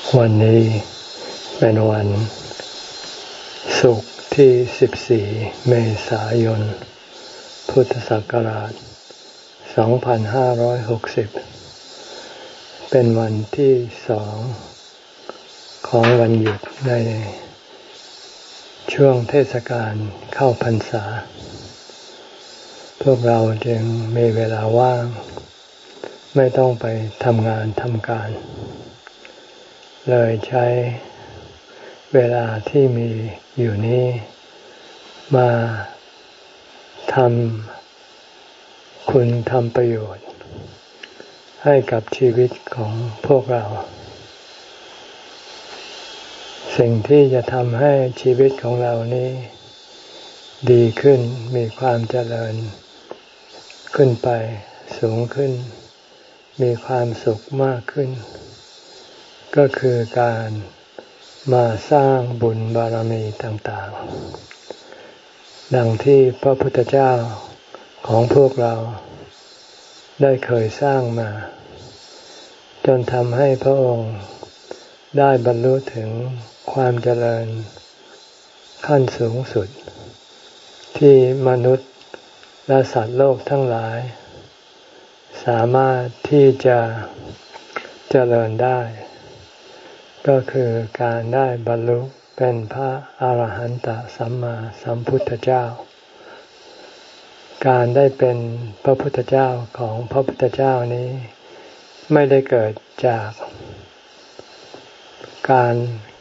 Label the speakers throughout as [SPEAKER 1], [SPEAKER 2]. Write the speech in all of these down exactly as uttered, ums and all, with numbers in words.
[SPEAKER 1] วันนี้เป็นวันศุกร์ที่สิบสี่เมษายนพุทธศักราชสองพันห้าร้อยหกสิบเป็นวันที่สองของวันหยุดในช่วงเทศกาลเข้าพรรษาพวกเราจึงมีเวลาว่างไม่ต้องไปทำงานทำการเลยใช้เวลาที่มีอยู่นี้มาทำคุณทำประโยชน์ให้กับชีวิตของพวกเราสิ่งที่จะทำให้ชีวิตของเรานี้ดีขึ้นมีความเจริญขึ้นไปสูงขึ้นมีความสุขมากขึ้นก็คือการมาสร้างบุญบารมีต่างๆดังที่พระพุทธเจ้าของพวกเราได้เคยสร้างมาจนทำให้พระองค์ได้บรรลุถึงความเจริญขั้นสูงสุดที่มนุษย์และสัตว์โลกทั้งหลายสามารถที่จะเจริญได้ก็คือการได้บรรลุเป็นพระอรหันตสัมมาสัมพุทธเจ้าการได้เป็นพระพุทธเจ้าของพระพุทธเจ้านี้ไม่ได้เกิดจากการ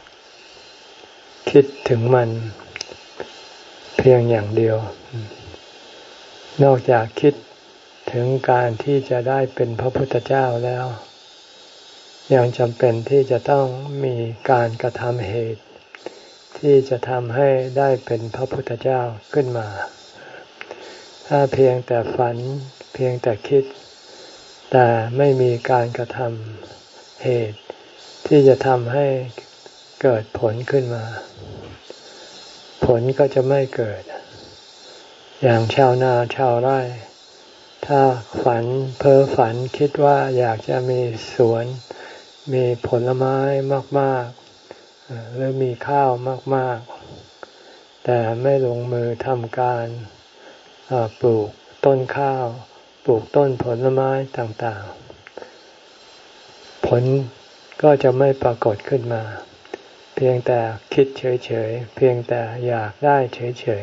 [SPEAKER 1] คิดถึงมันเพียงอย่างเดียวนอกจากคิดถึงการที่จะได้เป็นพระพุทธเจ้าแล้วยังจำเป็นที่จะต้องมีการกระทำเหตุที่จะทำให้ได้เป็นพระพุทธเจ้าขึ้นมาถ้าเพียงแต่ฝันเพียงแต่คิดแต่ไม่มีการกระทำเหตุที่จะทำให้เกิดผลขึ้นมาผลก็จะไม่เกิดอย่างชาวนาชาวไร่ถ้าฝันเพ้อฝันคิดว่าอยากจะมีสวนมีผลไม้มากๆหรือมีข้าวมากๆแต่ไม่ลงมือทำการปลูกต้นข้าวปลูกต้นผลไม้ต่างๆผลก็จะไม่ปรากฏขึ้นมาเพียงแต่คิดเฉยๆเพียงแต่อยากได้เฉย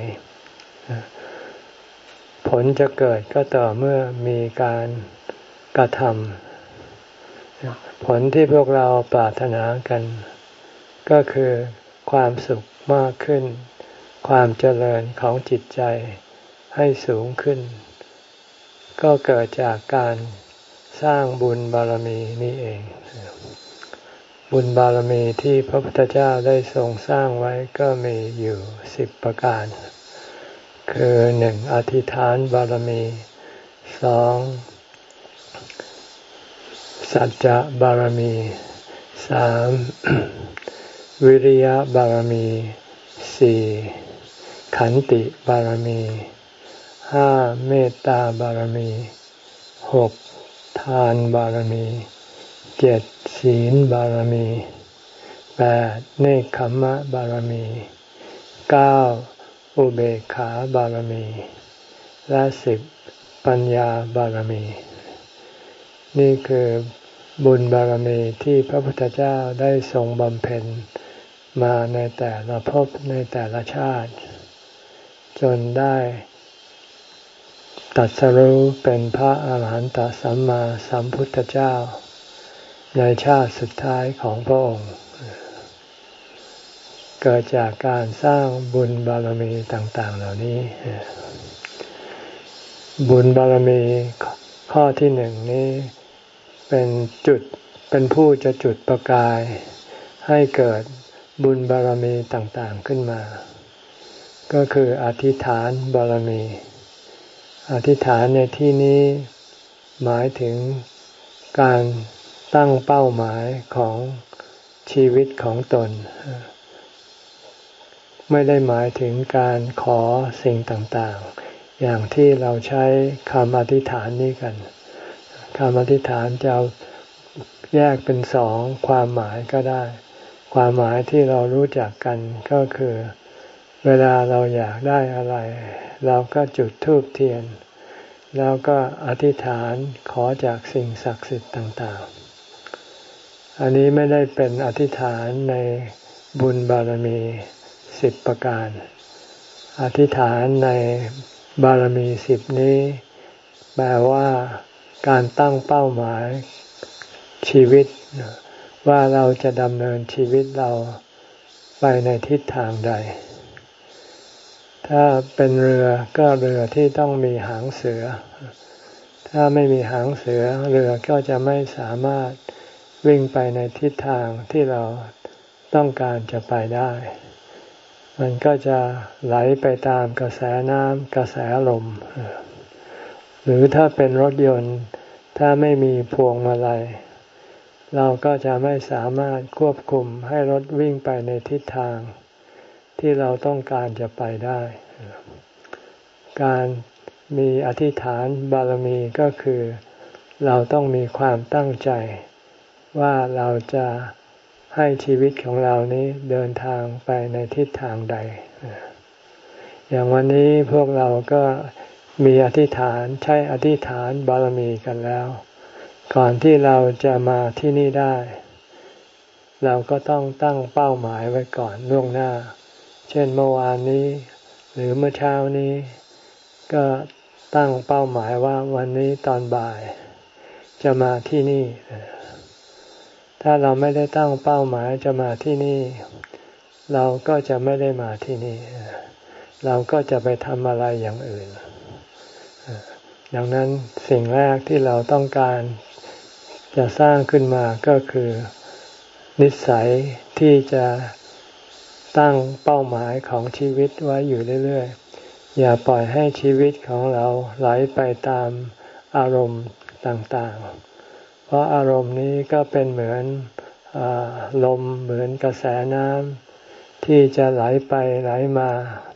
[SPEAKER 1] ๆผลจะเกิดก็ต่อเมื่อมีการกระทำผลที่พวกเราปรารถนากันก็คือความสุขมากขึ้นความเจริญของจิตใจให้สูงขึ้นก็เกิดจากการสร้างบุญบารมีนี่เองบุญบารมีที่พระพุทธเจ้าได้ทรงสร้างไว้ก็มีอยู่สิบประการคือหนึ่งอธิษฐานบารมีสองสัจจะบารมีสามวิริยะบารมีสี่ขันติบารมีห้าเมตตาบารมีหกทานบารมีเจ็ดศีลบารมีแปดเนกขัมมะบารมีเก้าอุเบกขาบารมีและสิบปัญญาบารมีนี่คือบุญบารมีที่พระพุทธเจ้าได้ทรงบำเพ็ญมาในแต่ละภพในแต่ละชาติจนได้ตรัสรู้เป็นพระอาหารหันตสัมมาสัมพุทธเจ้าในชาติสุดท้ายของพระองค์เกิดจากการสร้างบุญบารมีต่างๆเหล่านี้บุญบารมีข้อที่หนึ่งนี้เป็นจุดเป็นผู้จะจุดประกายให้เกิดบุญบารมีต่างๆขึ้นมาก็คืออธิษฐานบารมีอธิษฐานในที่นี้หมายถึงการตั้งเป้าหมายของชีวิตของตนไม่ได้หมายถึงการขอสิ่งต่างๆอย่างที่เราใช้คำอธิษฐานนี้กันคำอธิษฐานจะแยกเป็นสองความหมายก็ได้ ความหมายที่เรารู้จักกันก็คือเวลาเราอยากได้อะไรเราก็จุดธูปเทียนแล้วก็อธิษฐานขอจากสิ่งศักดิ์สิทธิ์ต่างๆอันนี้ไม่ได้เป็นอธิษฐานในบุญบารมีสิบประการอธิษฐานในบารมีสิบนี้แปลว่าการตั้งเป้าหมายชีวิตว่าเราจะดำเนินชีวิตเราไปในทิศทางใดถ้าเป็นเรือก็เรือที่ต้องมีหางเสือถ้าไม่มีหางเสือเรือก็จะไม่สามารถวิ่งไปในทิศทางที่เราต้องการจะไปได้มันก็จะไหลไปตามกระแสน้ำกระแสลมหรือถ้าเป็นรถยนต์ถ้าไม่มีพวงมาลัยเราก็จะไม่สามารถควบคุมให้รถวิ่งไปในทิศทางที่เราต้องการจะไปได้การมีอธิษฐานบารมีก็คือเราต้องมีความตั้งใจว่าเราจะให้ชีวิตของเรานี้เดินทางไปในทิศทางใดอย่างวันนี้พวกเราก็มีอธิษฐานใช้อธิษฐานบารมีกันแล้วก่อนที่เราจะมาที่นี่ได้เราก็ต้องตั้งเป้าหมายไว้ก่อนล่วงหน้าเช่นเมื่อวานนี้หรือเมื่อเช้านี้ก็ตั้งเป้าหมายว่าวันนี้ตอนบ่ายจะมาที่นี่ถ้าเราไม่ได้ตั้งเป้าหมายจะมาที่นี่เราก็จะไม่ได้มาที่นี่เราก็จะไปทำอะไรอย่างอื่นดังนั้นสิ่งแรกที่เราต้องการจะสร้างขึ้นมาก็คือนิสัยที่จะตั้งเป้าหมายของชีวิตไว้อยู่เรื่อยๆอย่าปล่อยให้ชีวิตของเราไหลไปตามอารมณ์ต่างๆเพราะอารมณ์นี้ก็เป็นเหมือนลมเหมือนกระแสน้ำที่จะไหลไปไหลมา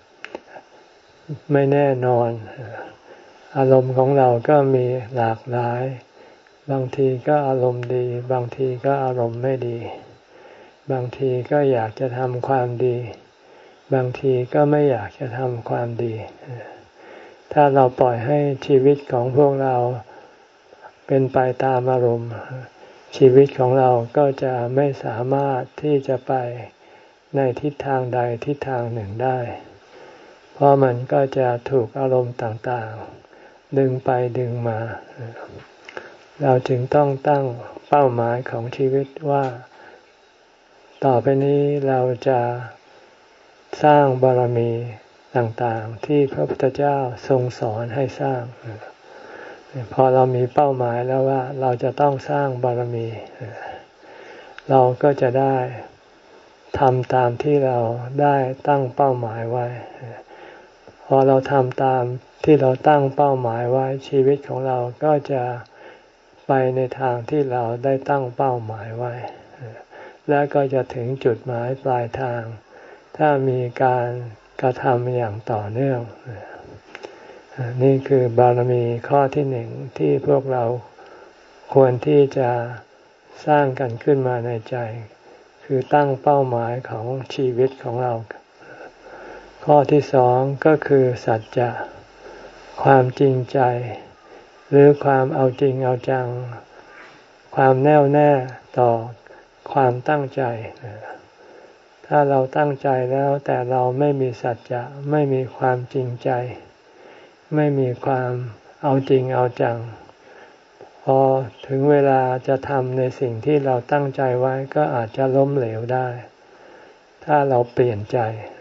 [SPEAKER 1] ไม่แน่นอนอารมณ์ของเราก็มีหลากหลายบางทีก็อารมณ์ดีบางทีก็อารมณ์ไม่ดีบางทีก็อยากจะทำความดีบางทีก็ไม่อยากจะทำความดีถ้าเราปล่อยให้ชีวิตของพวกเราเป็นไปตามอารมณ์ชีวิตของเราก็จะไม่สามารถที่จะไปในทิศทางใดทิศทางหนึ่งได้เพราะมันก็จะถูกอารมณ์ต่างๆดึงไปดึงมาเราจึงต้องตั้งเป้าหมายของชีวิตว่าต่อไปนี้เราจะสร้างบารมีต่างๆที่พระพุทธเจ้าทรงสอนให้สร้างพอเรามีเป้าหมายแล้วว่าเราจะต้องสร้างบารมีเราก็จะได้ทำตามที่เราได้ตั้งเป้าหมายไว้พอเราทำตามที่เราตั้งเป้าหมายไว้ชีวิตของเราก็จะไปในทางที่เราได้ตั้งเป้าหมายไว้และก็จะถึงจุดหมายปลายทางถ้ามีการกระทำอย่างต่อเนื่องนี่คือบารมีข้อที่หนึ่งที่พวกเราควรที่จะสร้างกันขึ้นมาในใจคือตั้งเป้าหมายของชีวิตของเราข้อที่สองก็คือสัจจะความจริงใจหรือความเอาจริงเอาจังความแน่วแน่ต่อความตั้งใจถ้าเราตั้งใจแล้วแต่เราไม่มีสัจจะไม่มีความจริงใจไม่มีความเอาจริงเอาจังพอถึงเวลาจะทำในสิ่งที่เราตั้งใจไว้ก็อาจจะล้มเหลวได้ถ้าเราเปลี่ยนใจ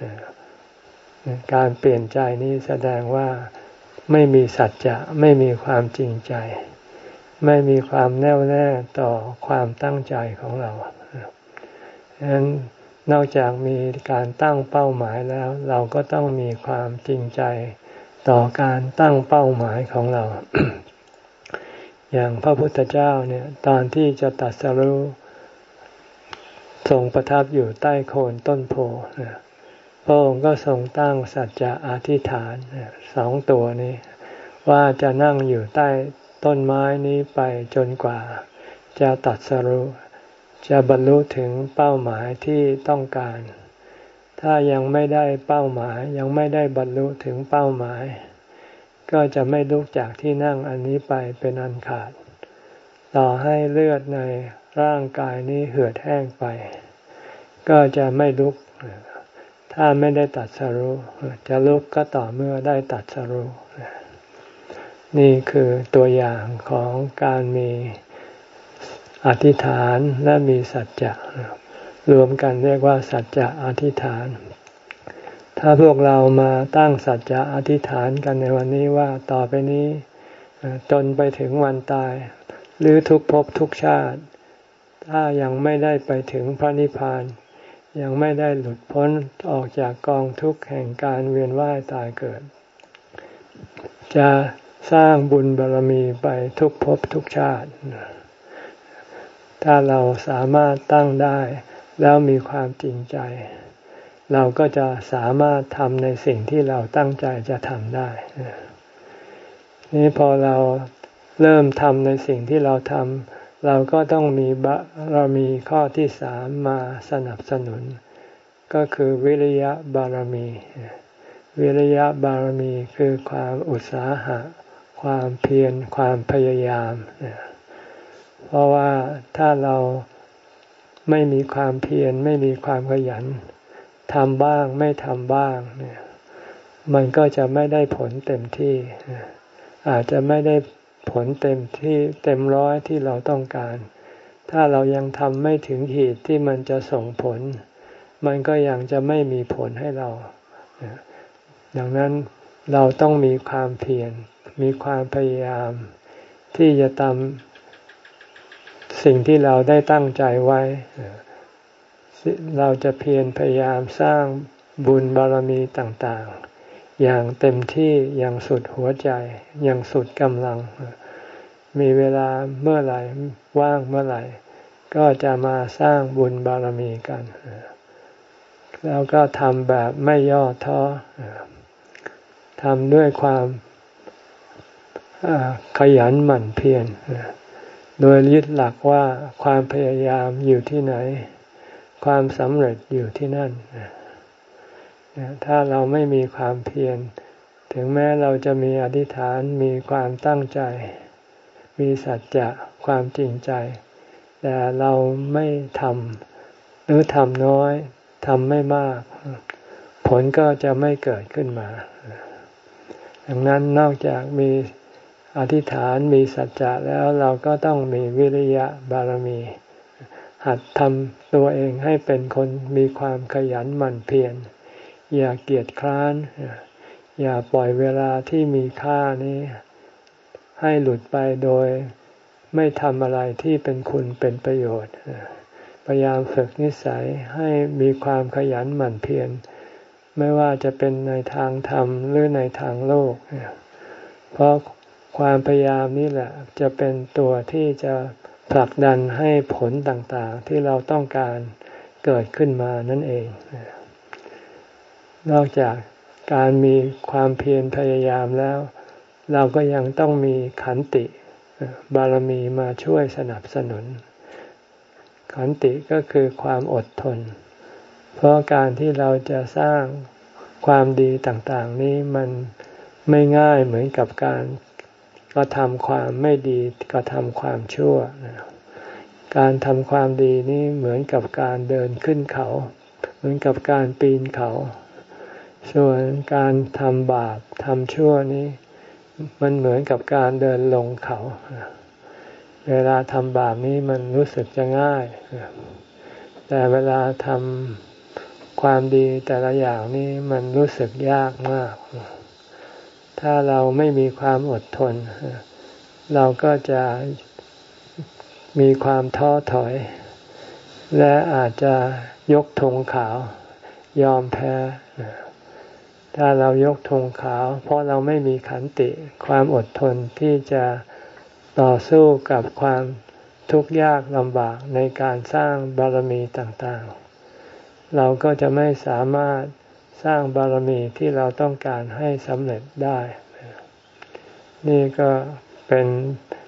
[SPEAKER 1] การเปลี่ยนใจนี้แสดงว่าไม่มีสัจจะไม่มีความจริงใจไม่มีความแน่วแน่ต่อความตั้งใจของเราฉะนั้นนอกจากมีการตั้งเป้าหมายแล้วเราก็ต้องมีความจริงใจต่อการตั้งเป้าหมายของเรา อย่างพระพุทธเจ้าเนี่ยตอนที่จะตรัสรู้ทรงประทับอยู่ใต้โคนต้นโพพระองค์ก็ทรงตั้งสัจจะอธิษฐานสองตัวนี้ว่าจะนั่งอยู่ใต้ต้นไม้นี้ไปจนกว่าจะตรัสรู้จะบรรลุถึงเป้าหมายที่ต้องการถ้ายังไม่ได้เป้าหมายยังไม่ได้บรรลุถึงเป้าหมายก็จะไม่ลุกจากที่นั่งอันนี้ไปเป็นอันขาดต่อให้เลือดในร่างกายนี้เหือดแห้งไปก็จะไม่ลุกถ้าไม่ได้ตรัสรู้จะลุกก็ต่อเมื่อได้ตรัสรู้นี่คือตัวอย่างของการมีอธิษฐานและมีสัจจะรวมกันเรียกว่าสัจจะอธิษฐานถ้าพวกเรามาตั้งสัจจะอธิษฐานกันในวันนี้ว่าต่อไปนี้จนไปถึงวันตายหรือทุกภพทุกชาติถ้ายังไม่ได้ไปถึงพระนิพพานยังไม่ได้หลุดพ้นออกจากกองทุกข์แห่งการเวียนว่ายตายเกิดจะสร้างบุญบารมีไปทุกภพทุกชาติถ้าเราสามารถตั้งได้แล้วมีความจริงใจเราก็จะสามารถทำในสิ่งที่เราตั้งใจจะทำได้นี่พอเราเริ่มทำในสิ่งที่เราทำเราก็ต้องมีบะเรามีข้อที่สามมาสนับสนุนก็คือวิริยะบารมีวิริยะบารมีคือความอุตสาหะความเพียรความพยายามเพราะว่าถ้าเราไม่มีความเพียรไม่มีความขยันทำบ้างไม่ทำบ้างเนี่ยมันก็จะไม่ได้ผลเต็มที่อาจจะไม่ได้ผลเต็มที่เต็มร้อยที่เราต้องการถ้าเรายังทำไม่ถึงขีดที่มันจะส่งผลมันก็ยังจะไม่มีผลให้เราดังนั้นเราต้องมีความเพียรมีความพยายามที่จะทำสิ่งที่เราได้ตั้งใจไว้เราจะเพียรพยายามสร้างบุญบารมีต่างๆอย่างเต็มที่อย่างสุดหัวใจอย่างสุดกำลังมีเวลาเมื่อไหร่ว่างเมื่อไหร่ก็จะมาสร้างบุญบารมีกันแล้วก็ทำแบบไม่ย่อท้อทำด้วยความขยันหมั่นเพียรโดยยึดหลักว่าความพยายามอยู่ที่ไหนความสำเร็จอยู่ที่นั่นถ้าเราไม่มีความเพียรถึงแม้เราจะมีอธิษฐานมีความตั้งใจมีสัจจะความจริงใจแต่เราไม่ทำหรือทำน้อยทำไม่มากผลก็จะไม่เกิดขึ้นมาดังนั้นนอกจากมีอธิษฐานมีสัจจะแล้วเราก็ต้องมีวิริยะบารมีหัดทำตัวเองให้เป็นคนมีความขยันหมั่นเพียรอย่าเกียจคร้านอย่าปล่อยเวลาที่มีค่านี้ให้หลุดไปโดยไม่ทำอะไรที่เป็นคุณเป็นประโยชน์พยายามฝึกนิสัยให้มีความขยันหมั่นเพียรไม่ว่าจะเป็นในทางธรรมหรือในทางโลกเพราะความพยายามนี้แหละจะเป็นตัวที่จะผลักดันให้ผลต่างๆที่เราต้องการเกิดขึ้นมานั่นเองนอกจากการมีความเพียรพยายามแล้วเราก็ยังต้องมีขันติบารมีมาช่วยสนับสนุนขันติก็คือความอดทนเพราะการที่เราจะสร้างความดีต่างๆนี้มันไม่ง่ายเหมือนกับการกระทำความไม่ดีกระทำความชั่วการทำความดีนี้เหมือนกับการเดินขึ้นเขาเหมือนกับการปีนเขาส่วนการทำบาปทำชั่วนี้มันเหมือนกับการเดินลงเขาเวลาทำบาปนี้มันรู้สึกจะง่ายแต่เวลาทำความดีแต่ละอย่างนี้มันรู้สึกยากมากถ้าเราไม่มีความอดทนเราก็จะมีความท้อถอยและอาจจะยกธงขาวยอมแพ้ถ้าเรายกธงขาวเพราะเราไม่มีขันติความอดทนที่จะต่อสู้กับความทุกข์ยากลำบากในการสร้างบารมีต่างๆเราก็จะไม่สามารถสร้างบารมีที่เราต้องการให้สำเร็จได้นี่ก็เป็น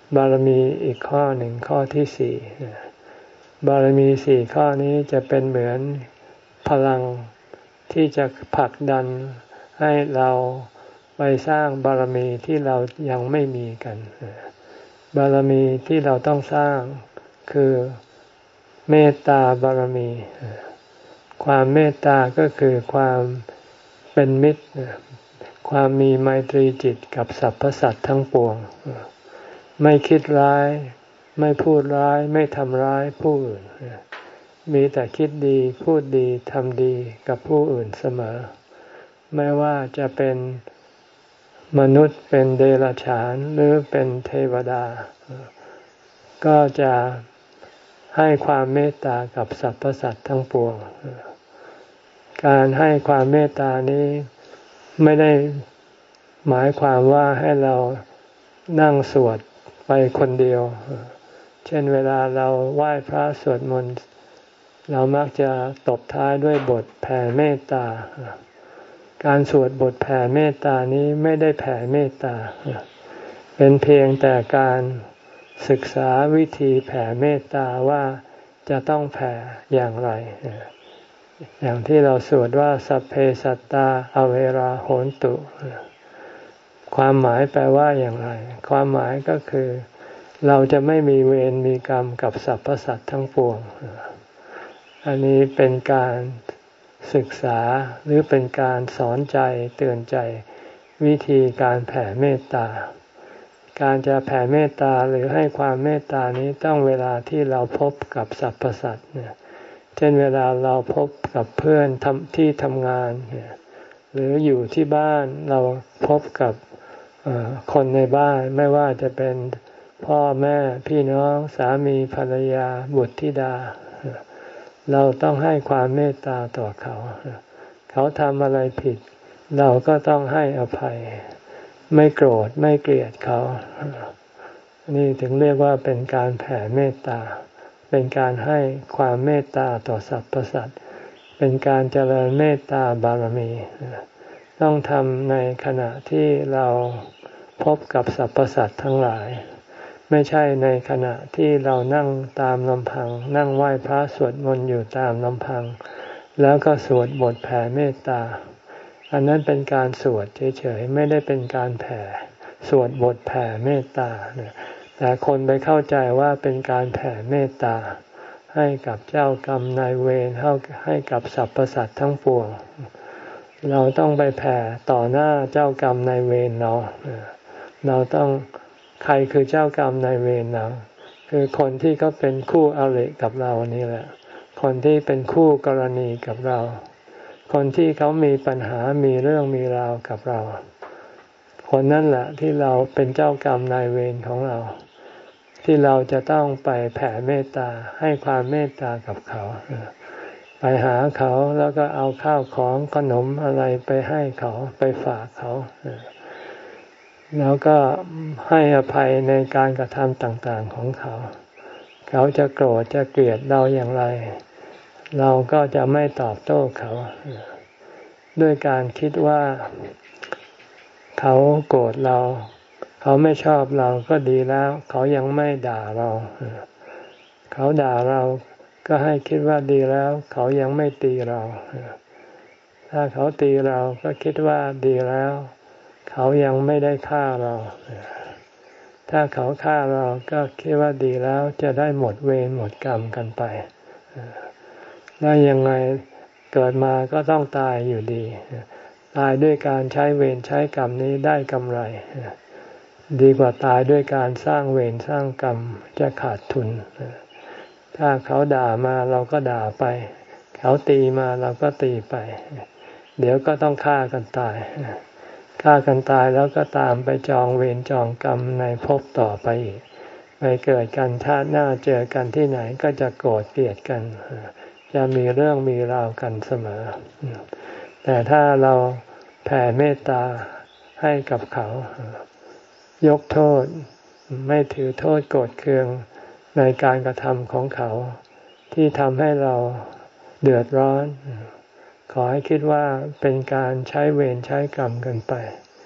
[SPEAKER 1] บารมีอีกข้อหนึ่งข้อที่สี่บารมีสี่ข้อนี้จะเป็นเหมือนพลังที่จะผลักดันให้เราไปสร้างบารมีที่เรายังไม่มีกันบารมีที่เราต้องสร้างคือเมตตาบารมีความเมตตาก็คือความเป็นมิตรความมีไมตรีจิตกับสรรพสัตว์ทั้งปวงไม่คิดร้ายไม่พูดร้ายไม่ทำร้ายผู้อื่นมีแต่คิดดีพูดดีทำดีกับผู้อื่นเสมอไม่ว่าจะเป็นมนุษย์เป็นเดรัจฉานหรือเป็นเทวดาก็จะให้ความเมตตากับสรรพสัตว์ทั้งปวงการให้ความเมตตานี้ไม่ได้หมายความว่าให้เรานั่งสวดไปคนเดียวเช่นเวลาเราไหว้พระสวดมนต์เรามักจะตบท้ายด้วยบทแผ่เมตตาการสวดบทแผ่เมตตานี้ไม่ได้แผ่เมตตาเป็นเพียงแต่การศึกษาวิธีแผ่เมตตาว่าจะต้องแผ่อย่างไรอย่างที่เราสวดว่าสัพเพสัตตาอเวราโหนตุความหมายแปลว่าอย่างไรความหมายก็คือเราจะไม่มีเวรมีกรรมกับสรรพสัตว์ทั้งปวงอันนี้เป็นการศึกษาหรือเป็นการสอนใจเตือนใจวิธีการแผ่เมตตาการจะแผ่เมตตาหรือให้ความเมตตานี้ต้องเวลาที่เราพบกับสรรพสัตว์เนี่ยเช่นเวลาเราพบกับเพื่อนทำที่ทำงานหรืออยู่ที่บ้านเราพบกับคนในบ้านไม่ว่าจะเป็นพ่อแม่พี่น้องสามีภรรยาบุตรธิดาเราต้องให้ความเมตตาต่อเขาเขาทำอะไรผิดเราก็ต้องให้อภัยไม่โกรธไม่เกลียดเขานี่ถึงเรียกว่าเป็นการแผ่เมตตาเป็นการให้ความเมตตาต่อสรรพสัตว์เป็นการเจริญเมตตาบารมีต้องทำในขณะที่เราพบกับสรรพสัตว์ทั้งหลายไม่ใช่ในขณะที่เรานั่งตามลำพังนั่งไหว้พระสวดมนต์อยู่ตามลำพังแล้วก็สวดบทแผ่เมตตาอันนั้นเป็นการสวดเฉยๆไม่ได้เป็นการแผ่สวดบทแผ่เมตตาแต่คนไปเข้าใจว่าเป็นการแผ่เมตตาให้กับเจ้ากรรมนายเวรให้กับสรรพสัตว์ทั้งปวงเราต้องไปแผ่ต่อหน้าเจ้ากรรมนายเวรเราเราต้องใครคือเจ้ากรรมนายเวรเราคือคนที่เขาเป็นคู่อริกับเรานี่แหละคนที่เป็นคู่กรณีกับเราคนที่เขามีปัญหามีเรื่องมีราวกับเราคนนั่นแหละที่เราเป็นเจ้ากรรมนายเวรของเราที่เราจะต้องไปแผ่เมตตาให้ความเมตตากับเขาไปหาเขาแล้วก็เอาข้าวของขนมอะไรไปให้เขาไปฝากเขาแล้วก็ให้อภัยในการกระทำต่างๆของเขาเขาจะโกรธจะเกลียดเราอย่างไรเราก็จะไม่ตอบโต้เขาด้วยการคิดว่าเขาโกรธเราเขาไม่ชอบเราก็ดีแล้วเขายังไม่ด่าเราเขาด่าเราก็ให้คิดว่าดีแล้วเขายังไม่ตีเราถ้าเขาตีเราก็คิดว่าดีแล้วเขายังไม่ได้ฆ่าเราถ้าเขาฆ่าเราก็คิดว่าดีแล้วจะได้หมดเวรหมดกรรมกันไปแล้วยังไงเกิดมาก็ต้องตายอยู่ดีตายด้วยการใช้เวรใช้กรรมนี้ได้กำไรดีกว่าตายด้วยการสร้างเวรสร้างกรรมจะขาดทุนถ้าเขาด่ามาเราก็ด่าไปเขาตีมาเราก็ตีไปเดี๋ยวก็ต้องฆ่ากันตายฆ่ากันตายแล้วก็ตามไปจองเวรจองกรรมในภพต่อไปอีกไปเกิดกันชาติหน้าเจอกันที่ไหนก็จะโกรธเกลียดกันจะมีเรื่องมีราวกันเสมอแต่ถ้าเราแผ่เมตตาให้กับเขายกโทษไม่ถือโทษโกรธเคืองในการกระทำของเขาที่ทำให้เราเดือดร้อนขอให้คิดว่าเป็นการใช้เวรใช้กรรมกันไป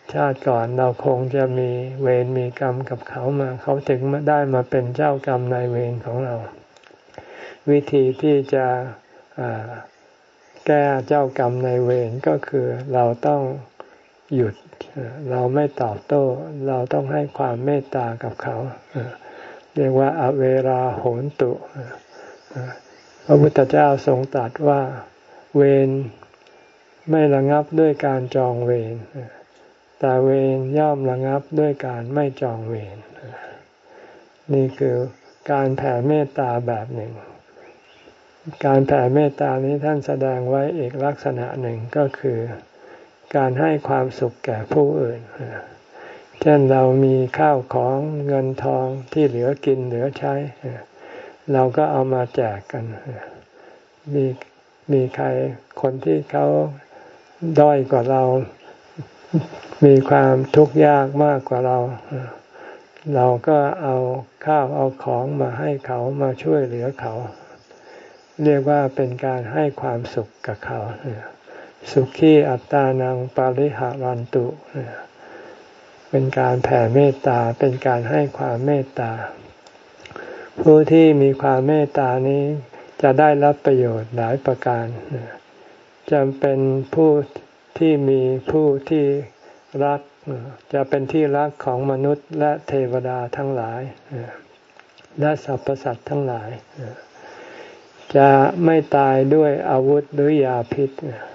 [SPEAKER 1] ชาติก่อนเราคงจะมีเวรมีกรรมกับเขามาเขาถึงได้มาเป็นเจ้ากรรมนายเวรของเราวิธีที่จะแก้เจ้ากรรมนายเวรก็คือเราต้องหยุดเราไม่ตอบโต้เราต้องให้ความเมตตากับเขาเรียกว่าอเวราโหนตุพระพุทธเจ้าทรงตรัสว่าเวรไม่ระงับด้วยการจองเวรแต่เวรย่อมระงับด้วยการไม่จองเวรนี่คือการแผ่เมตตาแบบหนึ่งการแผ่เมตตานี้ท่านแสดงไว้อีกลักษณะหนึ่งก็คือการให้ความสุขแก่ผู้อื่นเช่นเรามีข้าวของเงินทองที่เหลือกินเหลือใช้เราก็เอามาแจกกันมีมีใครคนที่เขาด้อยกว่าเรามีความทุกข์ยากมากกว่าเราเราก็เอาข้าวเอาของมาให้เขามาช่วยเหลือเขาเรียกว่าเป็นการให้ความสุขกับเขาสุขีอัตตานังปาริหารันตุเป็นการแผ่เมตตาเป็นการให้ความเมตตาผู้ที่มีความเมตตานี้จะได้รับประโยชน์หลายประการจะเป็นผู้ที่มีผู้ที่รักจะเป็นที่รักของมนุษย์และเทวดาทั้งหลายและสรรพสัตว์ทั้งหลายจะไม่ตายด้วยอาวุธหรือยาพิษ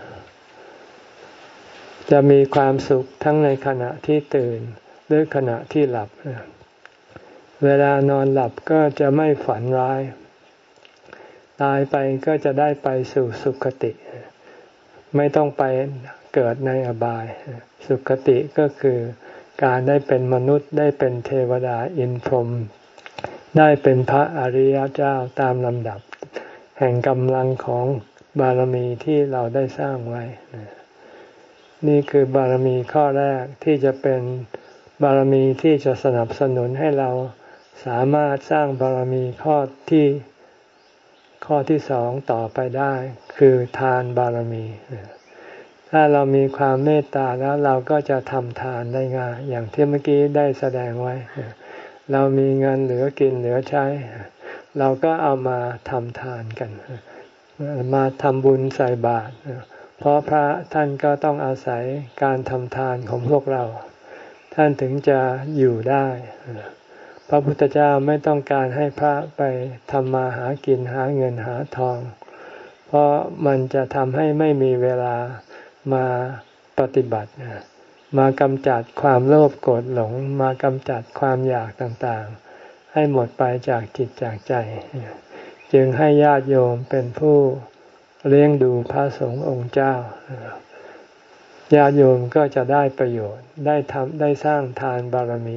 [SPEAKER 1] จะมีความสุขทั้งในขณะที่ตื่นหรือขณะที่หลับเวลานอนหลับก็จะไม่ฝันร้ายตายไปก็จะได้ไปสู่สุคติไม่ต้องไปเกิดในอบายสุคติก็คือการได้เป็นมนุษย์ได้เป็นเทวดาอินพรหมได้เป็นพระอริยเจ้าตามลำดับแห่งกำลังของบารมีที่เราได้สร้างไว้นี่คือบารมีข้อแรกที่จะเป็นบารมีที่จะสนับสนุนให้เราสามารถสร้างบารมีข้อที่ข้อที่สองต่อไปได้คือทานบารมีถ้าเรามีความเมตตาแล้วเราก็จะทำทานได้ง่ายอย่างที่เมื่อกี้ได้แสดงไว้เรามีเงินเหลือกินเหลือใช้เราก็เอามาทำทานกันมาทำบุญใส่บาตรเพราะพระท่านก็ต้องอาศัยการทำทานของพวกเราท่านถึงจะอยู่ได้พระพุทธเจ้าไม่ต้องการให้พระไปทำมาหากินหาเงินหาทองเพราะมันจะทำให้ไม่มีเวลามาปฏิบัติมากำจัดความโลภโกรธหลงมากำจัดความอยากต่างๆให้หมดไปจากจิตจากใจจึงให้ญาติโยมเป็นผู้เลี้ยงดูพระสงฆ์องค์เจ้าญาติโยมก็จะได้ประโยชน์ได้ทำได้สร้างทานบารมี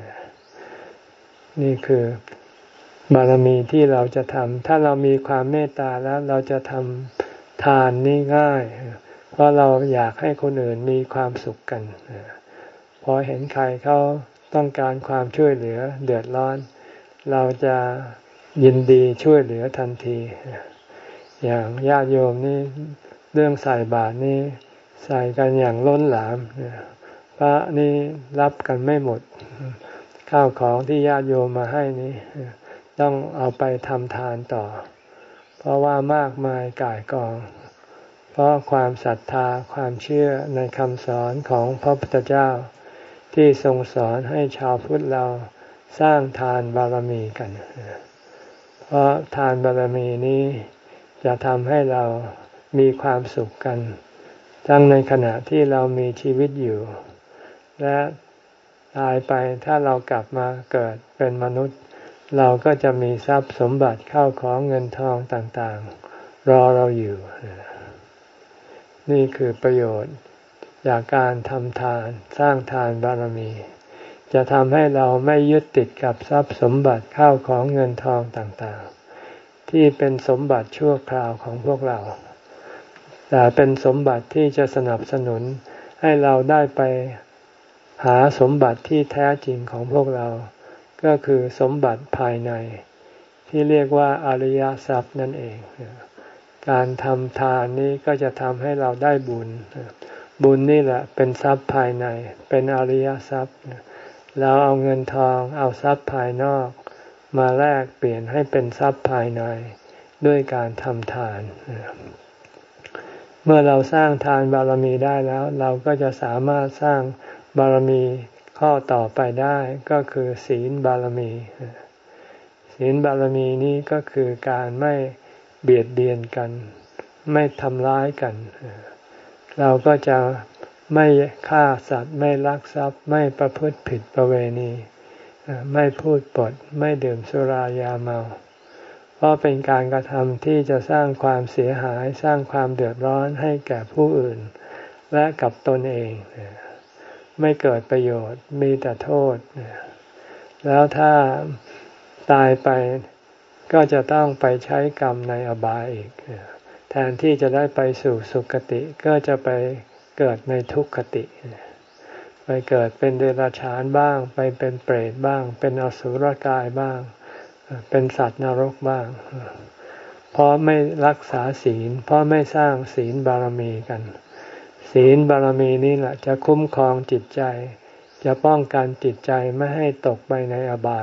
[SPEAKER 1] นี่คือบารมีที่เราจะทำถ้าเรามีความเมตตาแล้วเราจะทำทานนี่ง่ายเพราะเราอยากให้คนอื่นมีความสุขกันพอเห็นใครเขาต้องการความช่วยเหลือเดือดร้อนเราจะยินดีช่วยเหลือทันทีอย่างญาติโยมนี่เรื่องใส่บาตรนี่ใส่กันอย่างล้นหลามพระนี่รับกันไม่หมดข้าวของที่ญาติโยมมาให้นี้ต้องเอาไปทำทานต่อเพราะว่ามากมายก่ายกองเพราะความศรัทธาความเชื่อในคำสอนของพระพุทธเจ้าที่ทรงสอนให้ชาวพุทธเราสร้างทานบารมีกันเพราะทานบารมีนี้จะทำให้เรามีความสุขกันทั้งในขณะที่เรามีชีวิตอยู่และตายไปถ้าเรากลับมาเกิดเป็นมนุษย์เราก็จะมีทรัพย์สมบัติเข้าของเงินทองต่างๆรอเราอยู่นี่คือประโยชน์จากการทำทานสร้างทานบารมีจะทำให้เราไม่ยึดติดกับทรัพย์สมบัติเข้าของเงินทองต่างๆที่เป็นสมบัติชั่วคราวของพวกเราแต่เป็นสมบัติที่จะสนับสนุนให้เราได้ไปหาสมบัติที่แท้จริงของพวกเราก็คือสมบัติภายในที่เรียกว่าอริยทรัพย์นั่นเองการทำทานนี้ก็จะทำให้เราได้บุญบุญนี่แหละเป็นทรัพย์ภายในเป็นอริยทรัพย์เราเอาเงินทองเอาทรัพย์ภายนอกมาแลกเปลี่ยนให้เป็นทรัพย์ภายในด้วยการทำทานเมื่อเราสร้างทานบารมีได้แล้วเราก็จะสามารถสร้างบารมีข้อต่อไปได้ก็คือศีลบารมีศีลบารมีนี้ก็คือการไม่เบียดเบียนกันไม่ทำร้ายกันเราก็จะไม่ฆ่าสัตว์ไม่ลักทรัพย์ไม่ประพฤติผิดประเวณีไม่พูดปดไม่ดื่มสุรายาเมาเพราะเป็นการกระทำที่จะสร้างความเสียหายสร้างความเดือดร้อนให้แก่ผู้อื่นและกับตนเองไม่เกิดประโยชน์มีแต่โทษแล้วถ้าตายไปก็จะต้องไปใช้กรรมในอบายอีกแทนที่จะได้ไปสู่สุคติก็จะไปเกิดในทุกขติไปเกิดเป็นเดรัจฉานบ้างไปเป็นเปรตบ้างเป็นอสุรกายบ้างเป็นสัตว์นรกบ้างเพราะไม่รักษาศีลเพราะไม่สร้างศีลบารมีกันศีลบารมีนี่แหละจะคุ้มครองจิตใจจะป้องกันจิตใจไม่ให้ตกไปในอบาย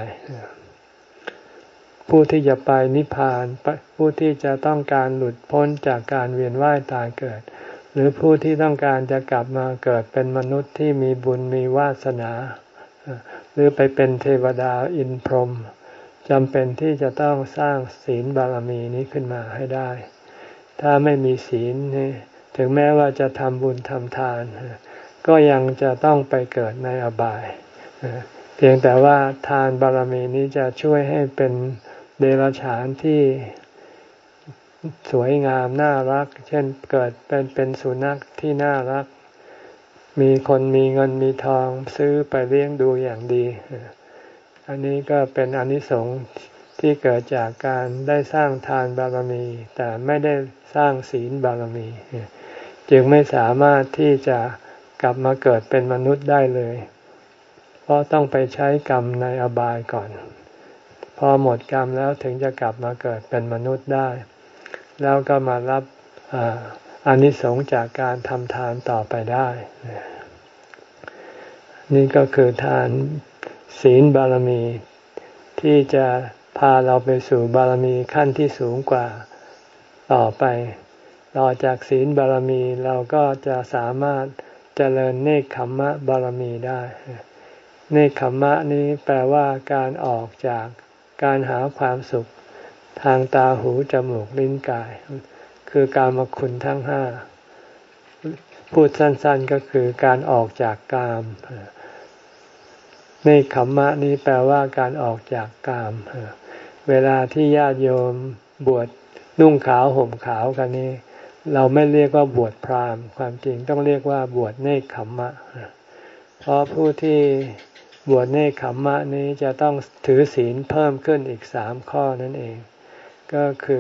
[SPEAKER 1] ผู้ที่จะไปนิพพานผู้ที่จะต้องการหลุดพ้นจากการเวียนว่ายตายเกิดหรือผู้ที่ต้องการจะกลับมาเกิดเป็นมนุษย์ที่มีบุญมีวาสนาหรือไปเป็นเทวดาอินพรหมจำเป็นที่จะต้องสร้างศีลบารมีนี้ขึ้นมาให้ได้ถ้าไม่มีศีลนี่ถึงแม้ว่าจะทำบุญทำทานก็ยังจะต้องไปเกิดในอบายเพียงแต่ว่าทานบารมีนี้จะช่วยให้เป็นเดรัจฉานที่สวยงามน่ารักเช่นเกิดเป็นเป็นสุนัขที่น่ารักมีคนมีเงินมีทองซื้อไปเลี้ยงดูอย่างดีอันนี้ก็เป็นอานิสงส์ที่เกิดจากการได้สร้างทานบารมีแต่ไม่ได้สร้างศีลบารมีจึงไม่สามารถที่จะกลับมาเกิดเป็นมนุษย์ได้เลยเพราะต้องไปใช้กรรมในอบายก่อนพอหมดกรรมแล้วถึงจะกลับมาเกิดเป็นมนุษย์ได้แล้วก็มารับอานิสงส์จากการทำทานต่อไปได้นี่ก็คือทานศีลบารมีที่จะพาเราไปสู่บารมีขั้นที่สูงกว่าต่อไปต่อจากศีลบารมีเราก็จะสามารถเจริญเนกขัมมะบารมีได้เนกขัมมะนี้แปลว่าการออกจากการหาความสุขทางตาหูจมูกลิ้นกายคือกามคุณทั้งห้าพูดสั้นๆก็คือการออกจากกามเนกขัมมะนี้แปลว่าการออกจากกามเวลาที่ญาติโยมบวชนุ่งขาวห่มขาวกันนี้เราไม่เรียกว่าบวชพราหมณ์ความจริงต้องเรียกว่าบวชเนกขัมมะเพราะผู้ที่บวชเนกขัมมะนี้จะต้องถือศีลเพิ่มขึ้นอีกสามข้อนั่นเองก็คือ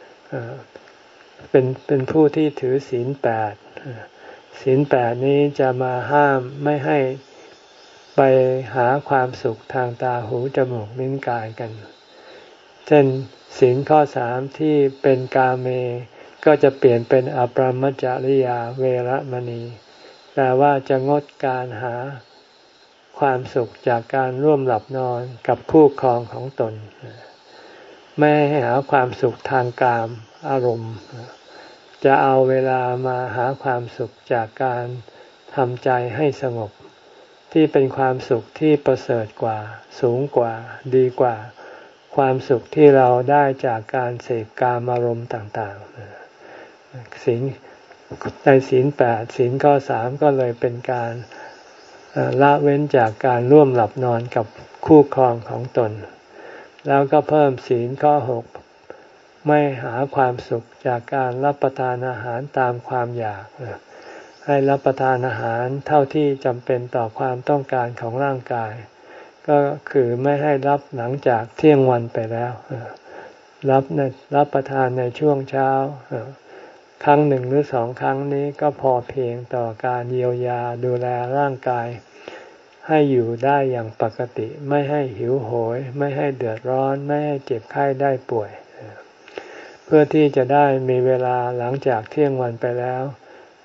[SPEAKER 1] เป็นเป็นผู้ที่ถือศีลแปดศีลแปดนี้จะมาห้ามไม่ให้ไปหาความสุขทางตาหูจมูกลิ้นกายกันเช่นศีลข้อสามที่เป็นกาเมก็จะเปลี่ยนเป็นอปรมัจจริยาเวรมณีแปลว่าจะงดการหาความสุขจากการร่วมหลับนอนกับคู่ครองของตนไม่ให้หาความสุขทางกามอารมณ์จะเอาเวลามาหาความสุขจากการทำใจให้สงบที่เป็นความสุขที่ประเสริฐกว่าสูงกว่าดีกว่าความสุขที่เราได้จากการเสพกามอารมณ์ต่างๆศีลในศีลแปดศีลข้อสามก็เลยเป็นการละเว้นจากการร่วมหลับนอนกับคู่ครองของตนแล้วก็เพิ่มศีลข้อหกไม่หาความสุขจากการรับประทานอาหารตามความอยากให้รับประทานอาหารเท่าที่จำเป็นต่อความต้องการของร่างกายก็คือไม่ให้รับหลังจากเที่ยงวันไปแล้วรับในรับประทานในช่วงเช้าครั้งหนึ่งหรือสองครั้งนี้ก็พอเพียงต่อการเยียวยาดูแลร่างกายให้อยู่ได้อย่างปกติไม่ให้หิวโหยไม่ให้เดือดร้อนไม่ให้เจ็บไข้ได้ป่วยเพื่อที่จะได้มีเวลาหลังจากเที่ยงวันไปแล้ว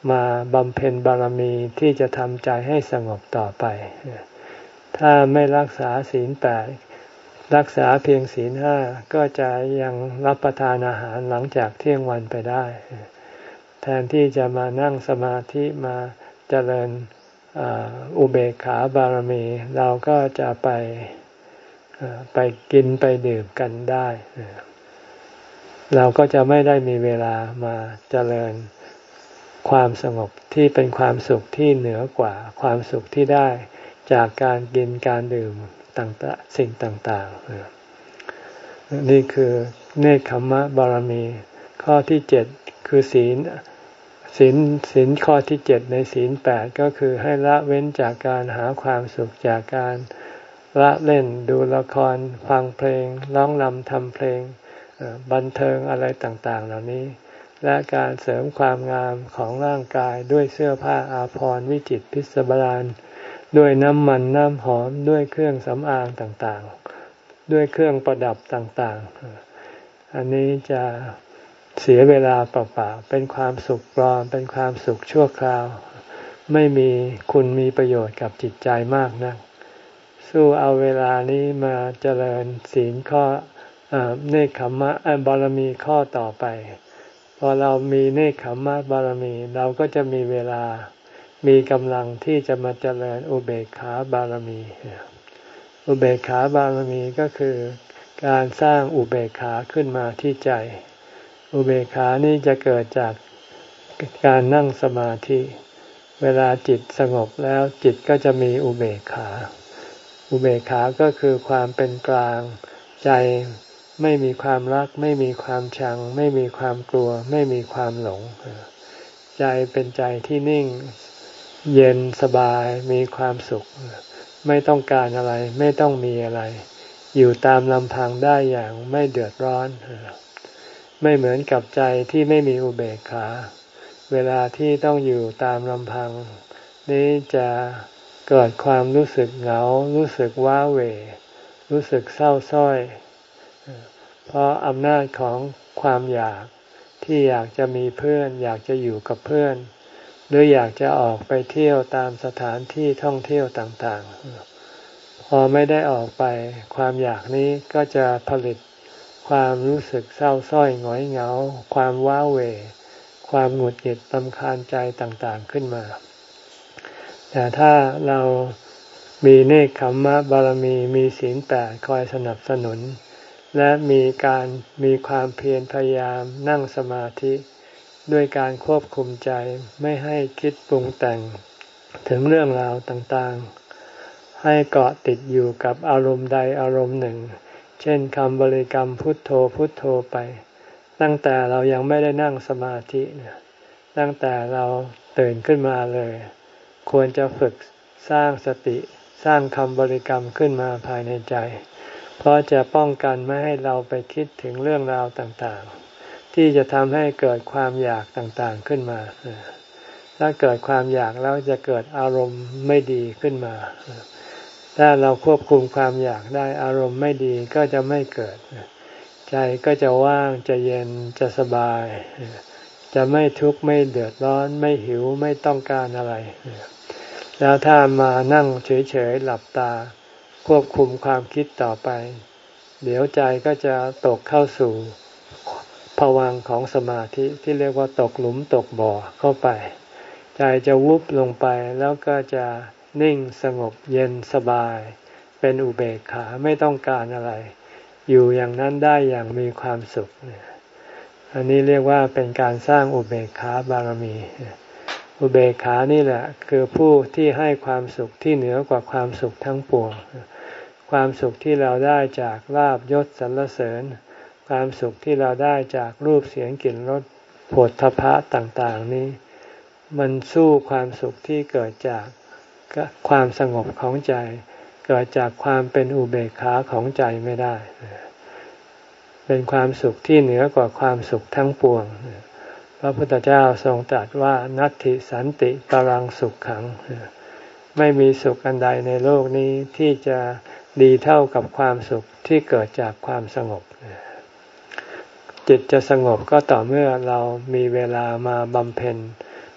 [SPEAKER 1] มาบำเพ็ญบารมีที่จะทำใจให้สงบต่อไปถ้าไม่รักษาศีลแปดรักษาเพียงศีลห้าก็จะยังรับประทานอาหารหลังจากเที่ยงวันไปได้แทนที่จะมานั่งสมาธิมาเจริญอุเบกขาบารมีเราก็จะไปไปกินไปดื่มกันได้เราก็จะไม่ได้มีเวลามาเจริญความสงบที่เป็นความสุขที่เหนือกว่าความสุขที่ได้จากการกินการดื่มต่างๆสิ่งต่างๆนี่คือเนกขัมมะบารมีข้อที่เจ็ดคือศีลศีลศีลข้อที่เจ็ดในศีลแปดก็คือให้ละเว้นจากการหาความสุขจากการละเล่นดูละครฟังเพลงร้องรำทำเพลงบันเทิงอะไรต่างๆเหล่านี้และการเสริมความงามของร่างกายด้วยเสื้อผ้าอาภรณ์วิจิตรพิสดารด้วยน้ำมันน้ำหอมด้วยเครื่องสำอางต่างๆด้วยเครื่องประดับต่างๆอันนี้จะเสียเวลาเปล่าๆเป็นความสุขปลอมเป็นความสุขชั่วคราวไม่มีคุณมีประโยชน์กับจิตใจมากนักสู้เอาเวลานี้มาเจริญศีลข้อเนกขัมมะบารมีข้อต่อไปพอเรามีเนกขัมมะบารมีเราก็จะมีเวลามีกำลังที่จะมาเจริญอุเบกขาบารมีอุเบกขาบารมีก็คือการสร้างอุเบกขาขึ้นมาที่ใจอุเบกขานี่จะเกิดจากการนั่งสมาธิเวลาจิตสงบแล้วจิตก็จะมีอุเบกขาอุเบกขาก็คือความเป็นกลางใจไม่มีความรักไม่มีความชังไม่มีความกลัวไม่มีความหลงใจเป็นใจที่นิ่งเย็นสบายมีความสุขไม่ต้องการอะไรไม่ต้องมีอะไรอยู่ตามลำพังได้อย่างไม่เดือดร้อนไม่เหมือนกับใจที่ไม่มีอุเบกขาเวลาที่ต้องอยู่ตามลำพังนี้จะเกิดความรู้สึกเหงารู้สึกว้าเหวรู้สึกเศร้าส้อยเพราะอำนาจของความอยากที่อยากจะมีเพื่อนอยากจะอยู่กับเพื่อนหรืออยากจะออกไปเที่ยวตามสถานที่ท่องเที่ยวต่างๆพอไม่ได้ออกไปความอยากนี้ก็จะผลิตความรู้สึกเศร้าส้อยหงอยเหงาความว้าเหวความหงุดหงิดรำคาญใจต่างๆขึ้นมาแต่ถ้าเรามีเนกขัมมะบารมีมีศีลแปดคอยสนับสนุนและมีการมีความเพียรพยายามนั่งสมาธิด้วยการควบคุมใจไม่ให้คิดปรุงแต่งถึงเรื่องราวต่างๆให้เกาะติดอยู่กับอารมณ์ใดอารมณ์หนึ่งเช่นคำบริกรรมพุทโธพุทโธไปตั้งแต่เรายังไม่ได้นั่งสมาธิตั้งแต่เราตื่นขึ้นมาเลยควรจะฝึกสร้างสติสร้างคำบริกรรมขึ้นมาภายในใจเพราะจะป้องกันไม่ให้เราไปคิดถึงเรื่องราวต่างๆที่จะทำให้เกิดความอยากต่างๆขึ้นมาถ้าเกิดความอยากแล้วจะเกิดอารมณ์ไม่ดีขึ้นมาถ้าเราควบคุมความอยากได้อารมณ์ไม่ดีก็จะไม่เกิดใจก็จะว่างจะเย็นจะสบายจะไม่ทุกข์ไม่เดือดร้อนไม่หิวไม่ต้องการอะไรแล้วถ้ามานั่งเฉยๆหลับตาควบคุมความคิดต่อไปเดี๋ยวใจก็จะตกเข้าสู่ภวังค์ของสมาธิที่เรียกว่าตกหลุมตกบ่อเข้าไปใจจะวุบลงไปแล้วก็จะนิ่งสงบเย็นสบายเป็นอุเบกขาไม่ต้องการอะไรอยู่อย่างนั้นได้อย่างมีความสุขอันนี้เรียกว่าเป็นการสร้างอุเบกขาบารมีอุเบกขานี่แหละคือผู้ที่ให้ความสุขที่เหนือกว่าความสุขทั้งปวงความสุขที่เราได้จากลาภยศสรรเสริญความสุขที่เราได้จากรูปเสียงกลิ่นรสโผฏฐัพพะต่างๆนี้มันสู้ความสุขที่เกิดจากความสงบของใจเกิดจากความเป็นอุเบกขาของใจไม่ได้เป็นความสุขที่เหนือกว่าความสุขทั้งปวงพระพุทธเจ้าทรงตรัสว่านัตถิสันติปรังสุขขังไม่มีสุขอันใดในโลกนี้ที่จะดีเท่ากับความสุขที่เกิดจากความสงบจิตจะสงบก็ต่อเมื่อเรามีเวลามาบำเพ็ญ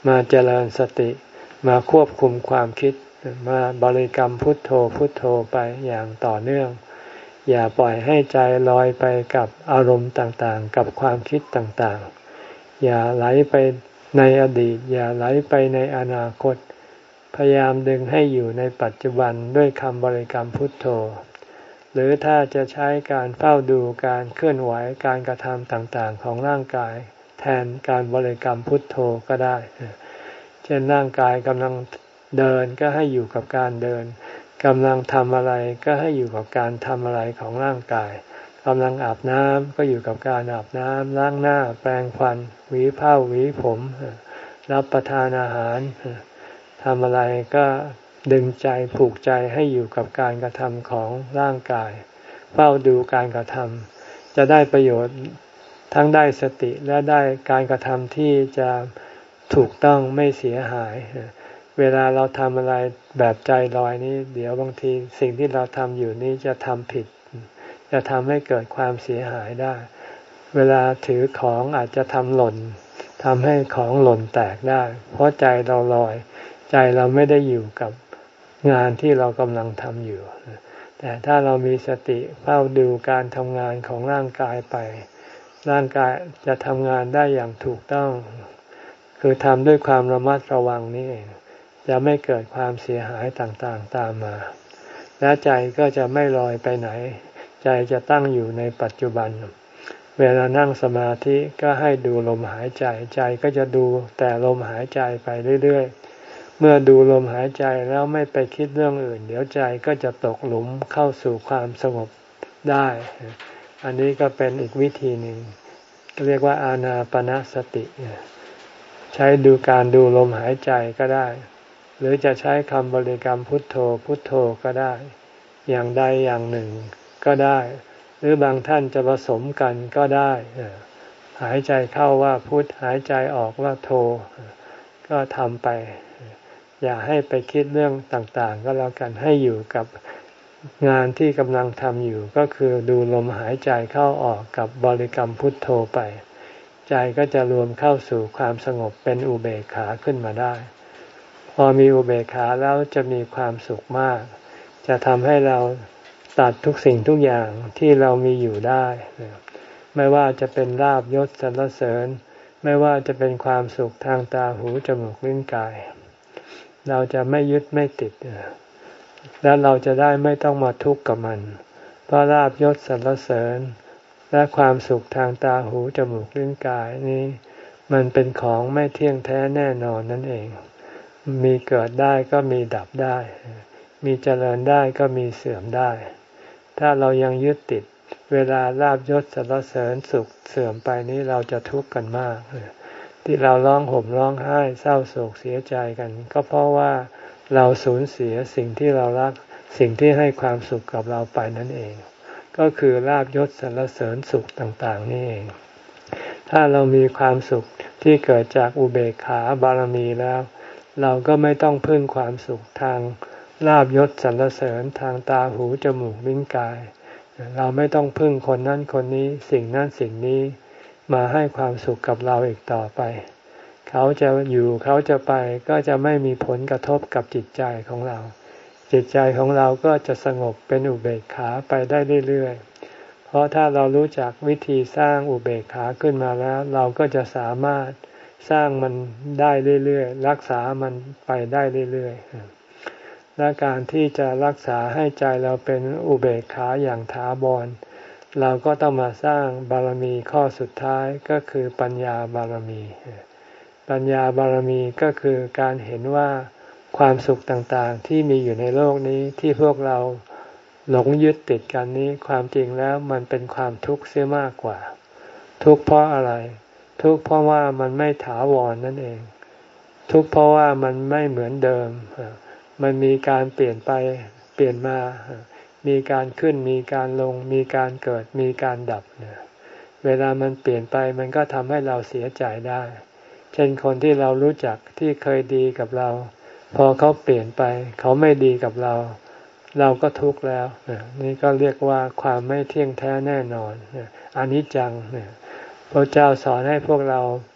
[SPEAKER 1] มาเจริญสติมาควบคุมความคิดมาบริกรรมพุทโธพุทโธไปอย่างต่อเนื่องอย่าปล่อยให้ใจลอยไปกับอารมณ์ต่างๆกับความคิดต่างๆอย่าไหลไปในอดีตอย่าไหลไปในอนาคตพยายามดึงให้อยู่ในปัจจุบันด้วยคำบริกรรมพุทโธหรือถ้าจะใช้การเฝ้าดูการเคลื่อนไหวการกระทำต่างๆของร่างกายแทนการบริกรรมพุทโธก็ได้เช่นร่างกายกำลังเดินก็ให้อยู่กับการเดินกำลังทำอะไรก็ให้อยู่กับการทำอะไรของร่างกายกำลังอาบน้ำก็อยู่กับการอาบน้ำล้างหน้าแปรงฟันหวีผ้าหวีผมรับประทานอาหารทำอะไรก็ดึงใจผูกใจให้อยู่กับการกระทำของร่างกายเฝ้าดูการกระทำจะได้ประโยชน์ทั้งได้สติและได้การกระทำที่จะถูกต้องไม่เสียหายเวลาเราทำอะไรแบบใจลอยนี้เดี๋ยวบางทีสิ่งที่เราทำอยู่นี้จะทำผิดจะทำให้เกิดความเสียหายได้เวลาถือของอาจจะทำหล่นทำให้ของหล่นแตกได้เพราะใจเราลอยใจเราไม่ได้อยู่กับงานที่เรากำลังทำอยู่แต่ถ้าเรามีสติเฝ้าดูการทำงานของร่างกายไปร่างกายจะทำงานได้อย่างถูกต้องคือทำด้วยความระมัดระวังนี่เองจะไม่เกิดความเสียหายต่างๆตามมาและใจก็จะไม่ลอยไปไหนใจจะตั้งอยู่ในปัจจุบันเวลานั่งสมาธิก็ให้ดูลมหายใจใจก็จะดูแต่ลมหายใจไปเรื่อยๆเมื่อดูลมหายใจแล้วไม่ไปคิดเรื่องอื่นเดี๋ยวใจก็จะตกหลุมเข้าสู่ความสงบได้อันนี้ก็เป็นอีกวิธีหนึ่งเรียกว่าอานาปานสติใช้ดูการดูลมหายใจก็ได้หรือจะใช้คำบริกรรมพุทโธพุทโธก็ได้อย่างใดอย่างหนึ่งก็ได้หรือบางท่านจะผสมกันก็ได้หายใจเข้าว่าพุทหายใจออกว่าโธก็ทำไปอย่าให้ไปคิดเรื่องต่างๆก็แล้วกันให้อยู่กับงานที่กำลังทำอยู่ก็คือดูลมหายใจเข้าออกกับบริกรรมพุทโธไปใจก็จะรวมเข้าสู่ความสงบเป็นอุเบกขาขึ้นมาได้พอมีอุเบกขาแล้วจะมีความสุขมากจะทำให้เราตัดทุกสิ่งทุกอย่างที่เรามีอยู่ได้ไม่ว่าจะเป็นลาภยศสรรเสริญไม่ว่าจะเป็นความสุขทางตาหูจมูกลิ้นกายเราจะไม่ยึดไม่ติดและเราจะได้ไม่ต้องมาทุกข์กับมันเพราะลาภยศสรรเสริญและความสุขทางตาหูจมูกลิ้นกายนี้มันเป็นของไม่เที่ยงแท้แน่นอนนั่นเองมีเกิดได้ก็มีดับได้มีเจริญได้ก็มีเสื่อมได้ถ้าเรายังยึดติดเวลาลาภยศสรรเสริญสุขเสื่อมไปนี้เราจะทุกข์กันมากที่เราร้องห่มร้องไห้เศร้าโศกเสียใจกันก็เพราะว่าเราสูญเสียสิ่งที่เรารักสิ่งที่ให้ความสุขกับเราไปนั่นเองก็คือลาภยศสรรเสริญสุขต่างๆนี่เองถ้าเรามีความสุขที่เกิดจากอุเบกขาบารมีแล้วเราก็ไม่ต้องพึ่งความสุขทางลาภยศสรรเสริญทางตาหูจมูกลิ้นกายเราไม่ต้องพึ่งคนนั้นคนนี้สิ่งนั้นสิ่งนี้มาให้ความสุขกับเราอีกต่อไปเขาจะอยู่เขาจะไปก็จะไม่มีผลกระทบกับจิตใจของเราจิตใจของเราก็จะสงบเป็นอุเบกขาไปได้เรื่อยๆเพราะถ้าเรารู้จักวิธีสร้างอุเบกขาขึ้นมาแล้วเราก็จะสามารถสร้างมันได้เรื่อยๆรักษามันไปได้เรื่อยๆและการที่จะรักษาให้ใจเราเป็นอุเบกขาอย่างถาวรเราก็ต้องมาสร้างบารมีข้อสุดท้ายก็คือปัญญาบารมีปัญญาบารมีก็คือการเห็นว่าความสุขต่างๆที่มีอยู่ในโลกนี้ที่พวกเราหลงยึดติดกันนี้ความจริงแล้วมันเป็นความทุกข์เสียมากกว่าทุกข์เพราะอะไรทุกข์เพราะว่ามันไม่ถาวรนั่นเองทุกข์เพราะว่ามันไม่เหมือนเดิมมันมีการเปลี่ยนไปเปลี่ยนมามีการขึ้นมีการลงมีการเกิดมีการดับเวลามันเปลี่ยนไปมันก็ทำให้เราเสียใจได้เช่นคนที่เรารู้จักที่เคยดีกับเราพอเขาเปลี่ยนไปเขาไม่ดีกับเราเราก็ทุกข์แล้วนี่ก็เรียกว่าความไม่เที่ยงแท้แน่นอนอนิจจังพระเจ้าสอนให้พวกเรา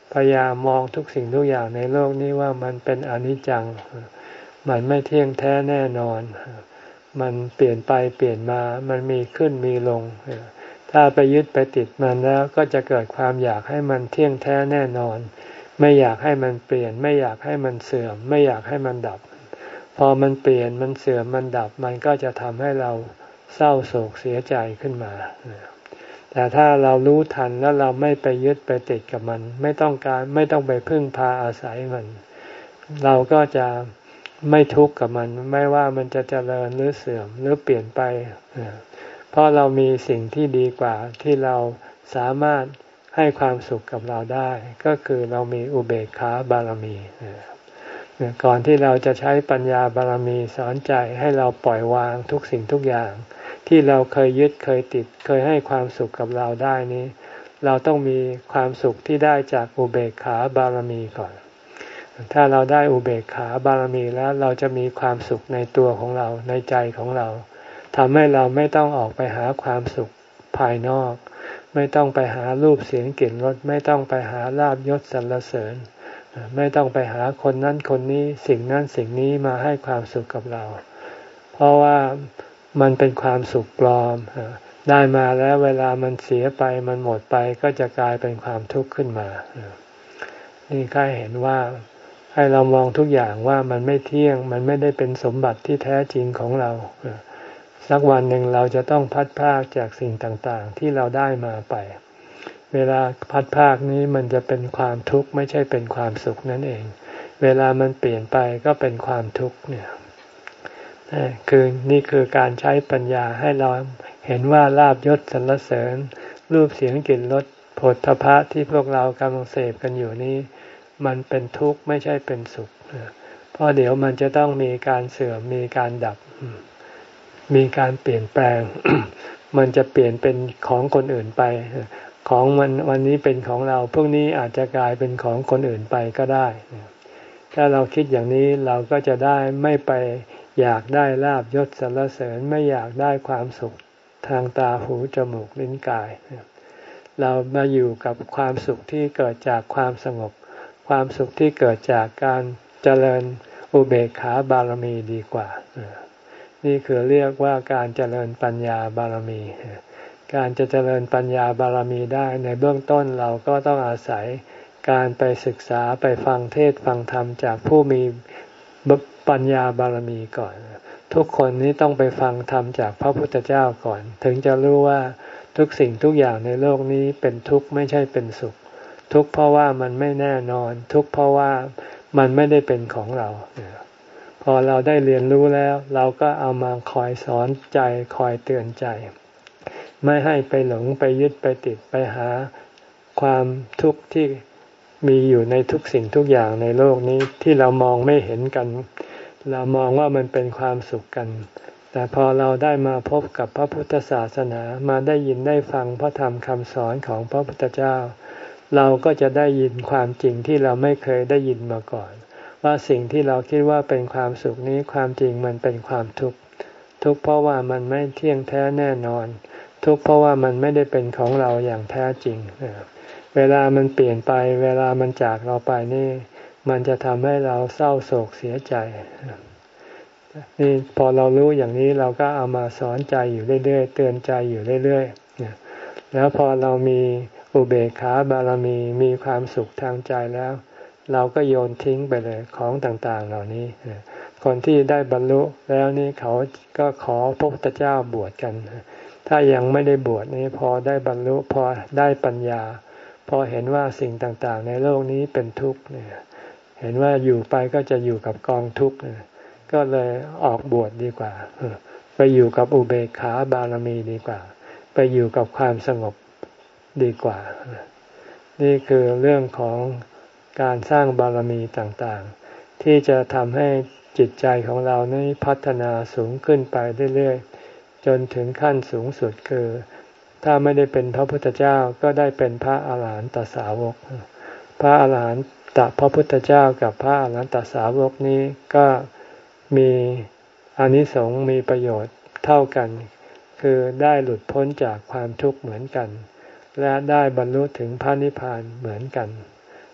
[SPEAKER 1] พยายามมองทุกสิ่งทุกอย่างในโลกนี้ว่ามันเป็นอนิจจังมันไม่เที่ยงแท้แน่นอนมันเปลี่ยนไปเปลี่ยนมามันมีขึ้นมีลงถ้าไปยึดไปติดมันแล้วก็จะเกิดความอยากให้มันเที่ยงแท้แน่นอนไม่อยากให้มันเปลี่ยนไม่อยากให้มันเสื่อมไม่อยากให้มันดับพอมันเปลี่ยนมันเสื่อมมันดับมันก็จะทำให้เราเศร้าโศกเสียใจขึ้นมาแต่ถ้าเรารู้ทันแล้วเราไม่ไปยึดไปติดกับมันไม่ต้องการไม่ต้องไปพึ่งพาอาศัยมันเราก็จะไม่ทุกข์กับมันไม่ว่ามันจะเจริญหรือเสื่อมหรือเปลี่ยนไปเพราะเรามีสิ่งที่ดีกว่าที่เราสามารถให้ความสุขกับเราได้ก็คือเรามีอุเบกขาบารมีก่อนที่เราจะใช้ปัญญาบารมีสอนใจให้เราปล่อยวางทุกสิ่งทุกอย่างที่เราเคยยึดเคยติดเคยให้ความสุขกับเราได้นี้เราต้องมีความสุขที่ได้จากอุเบกขาบารมีก่อนถ้าเราได้อุเบกขาบารมีแล้วเราจะมีความสุขในตัวของเราในใจของเราทำให้เราไม่ต้องออกไปหาความสุขภายนอกไม่ต้องไปหารูปเสียงกลิ่นรสไม่ต้องไปหาลาภยศสรรเสริญไม่ต้องไปหาคนนั้นคนนี้สิ่งนั้นสิ่งนี้มาให้ความสุขกับเราเพราะว่ามันเป็นความสุขปลอมได้มาแล้วเวลามันเสียไปมันหมดไปก็จะกลายเป็นความทุกข์ขึ้นมานี่ก็เห็นว่าให้เรามองทุกอย่างว่ามันไม่เที่ยงมันไม่ได้เป็นสมบัติที่แท้จริงของเราสักวันหนึ่งเราจะต้องพัดพรากจากสิ่งต่างๆที่เราได้มาไปเวลาพัดพรากนี้มันจะเป็นความทุกข์ไม่ใช่เป็นความสุขนั่นเองเวลามันเปลี่ยนไปก็เป็นความทุกข์เนี่ยคือนี่คือการใช้ปัญญาให้เราเห็นว่าลาภยศสรรเสริญรูปเสียงกลิ่นรสโผฏฐัพพะที่พวกเรากำลังเสพกันอยู่นี้มันเป็นทุกข์ไม่ใช่เป็นสุขเพราะเดี๋ยวมันจะต้องมีการเสื่อมมีการดับมีการเปลี่ยนแปลง มันจะเปลี่ยนเป็นของคนอื่นไปของมันวันนี้เป็นของเราพรุ่งนี้อาจจะกลายเป็นของคนอื่นไปก็ได้ถ้าเราคิดอย่างนี้เราก็จะได้ไม่ไปอยากได้ลาภยศสรรเสริญไม่อยากได้ความสุขทางตาหูจมูกลิ้นกายเรามาอยู่กับความสุขที่เกิดจากความสงบความสุขที่เกิดจากการเจริญอุเบกขาบารมีดีกว่านี่คือเรียกว่าการเจริญปัญญาบารมีการจะเจริญปัญญาบารมีได้ในเบื้องต้นเราก็ต้องอาศัยการไปศึกษาไปฟังเทศน์ฟังธรรมจากผู้มีปัญญาบารมีก่อนทุกคนนี้ต้องไปฟังธรรมจากพระพุทธเจ้าก่อนถึงจะรู้ว่าทุกสิ่งทุกอย่างในโลกนี้เป็นทุกข์ไม่ใช่เป็นสุขทุกข์เพราะว่ามันไม่แน่นอนทุกข์เพราะว่ามันไม่ได้เป็นของเราพอเราได้เรียนรู้แล้วเราก็เอามาคอยสอนใจคอยเตือนใจไม่ให้ไปหลงไปยึดไปติดไปหาความทุกข์ที่มีอยู่ในทุกสิ่งทุกอย่างในโลกนี้ที่เรามองไม่เห็นกันเรามองว่ามันเป็นความสุขกันแต่พอเราได้มาพบกับพระพุทธศาสนามาได้ยินได้ฟังพระธรรมคำสอนของพระพุทธเจ้าเราก็จะได้ยินความจริงที่เราไม่เคยได้ยินมาก่อนว่าสิ่งที่เราคิดว่าเป็นความสุขนี้ความจริงมันเป็นความทุกข์ทุกข์เพราะว่ามันไม่เที่ยงแท้แน่นอนทุกข์เพราะว่ามันไม่ได้เป็นของเราอย่างแท้จริงเวลามันเปลี่ยนไปเวลามันจากเราไปนี่มันจะทำให้เราเศร้าโศกเสียใจนี่พอเรารู้อย่างนี้เราก็เอามาสอนใจอยู่เรื่อยๆเตือนใจอยู่เรื่อยๆแล้วพอเรามีอุเบกขาบารมีมีความสุขทางใจแล้วเราก็โยนทิ้งไปเลยของต่างๆเหล่านี้คนที่ได้บรรลุแล้วนี่เขาก็ขอพระพุทธเจ้าบวชกันถ้ายังไม่ได้บวชนี่พอได้บรรลุพอได้ปัญญาพอเห็นว่าสิ่งต่างๆในโลกนี้เป็นทุกข์เนี่ยเห็นว่าอยู่ไปก็จะอยู่กับกองทุกข์ก็เลยออกบวชดีกว่าไปอยู่กับอุเบกขาบารมีดีกว่าไปอยู่กับความสงบดีกว่านี่คือเรื่องของการสร้างบารมีต่างๆที่จะทำให้จิตใจของเรานี้พัฒนาสูงขึ้นไปเรื่อยๆจนถึงขั้นสูงสุดคือถ้าไม่ได้เป็นพระพุทธเจ้าก็ได้เป็นพระอาหารหันตสาวกพระอาหารหันตพระพุทธเจ้ากับพระอาหารหันตสาวกนี้ก็มีอานิสงส์มีประโยชน์เท่ากันคือได้หลุดพ้นจากความทุกข์เหมือนกันและได้บรรลุถึงพระนิพพานเหมือนกัน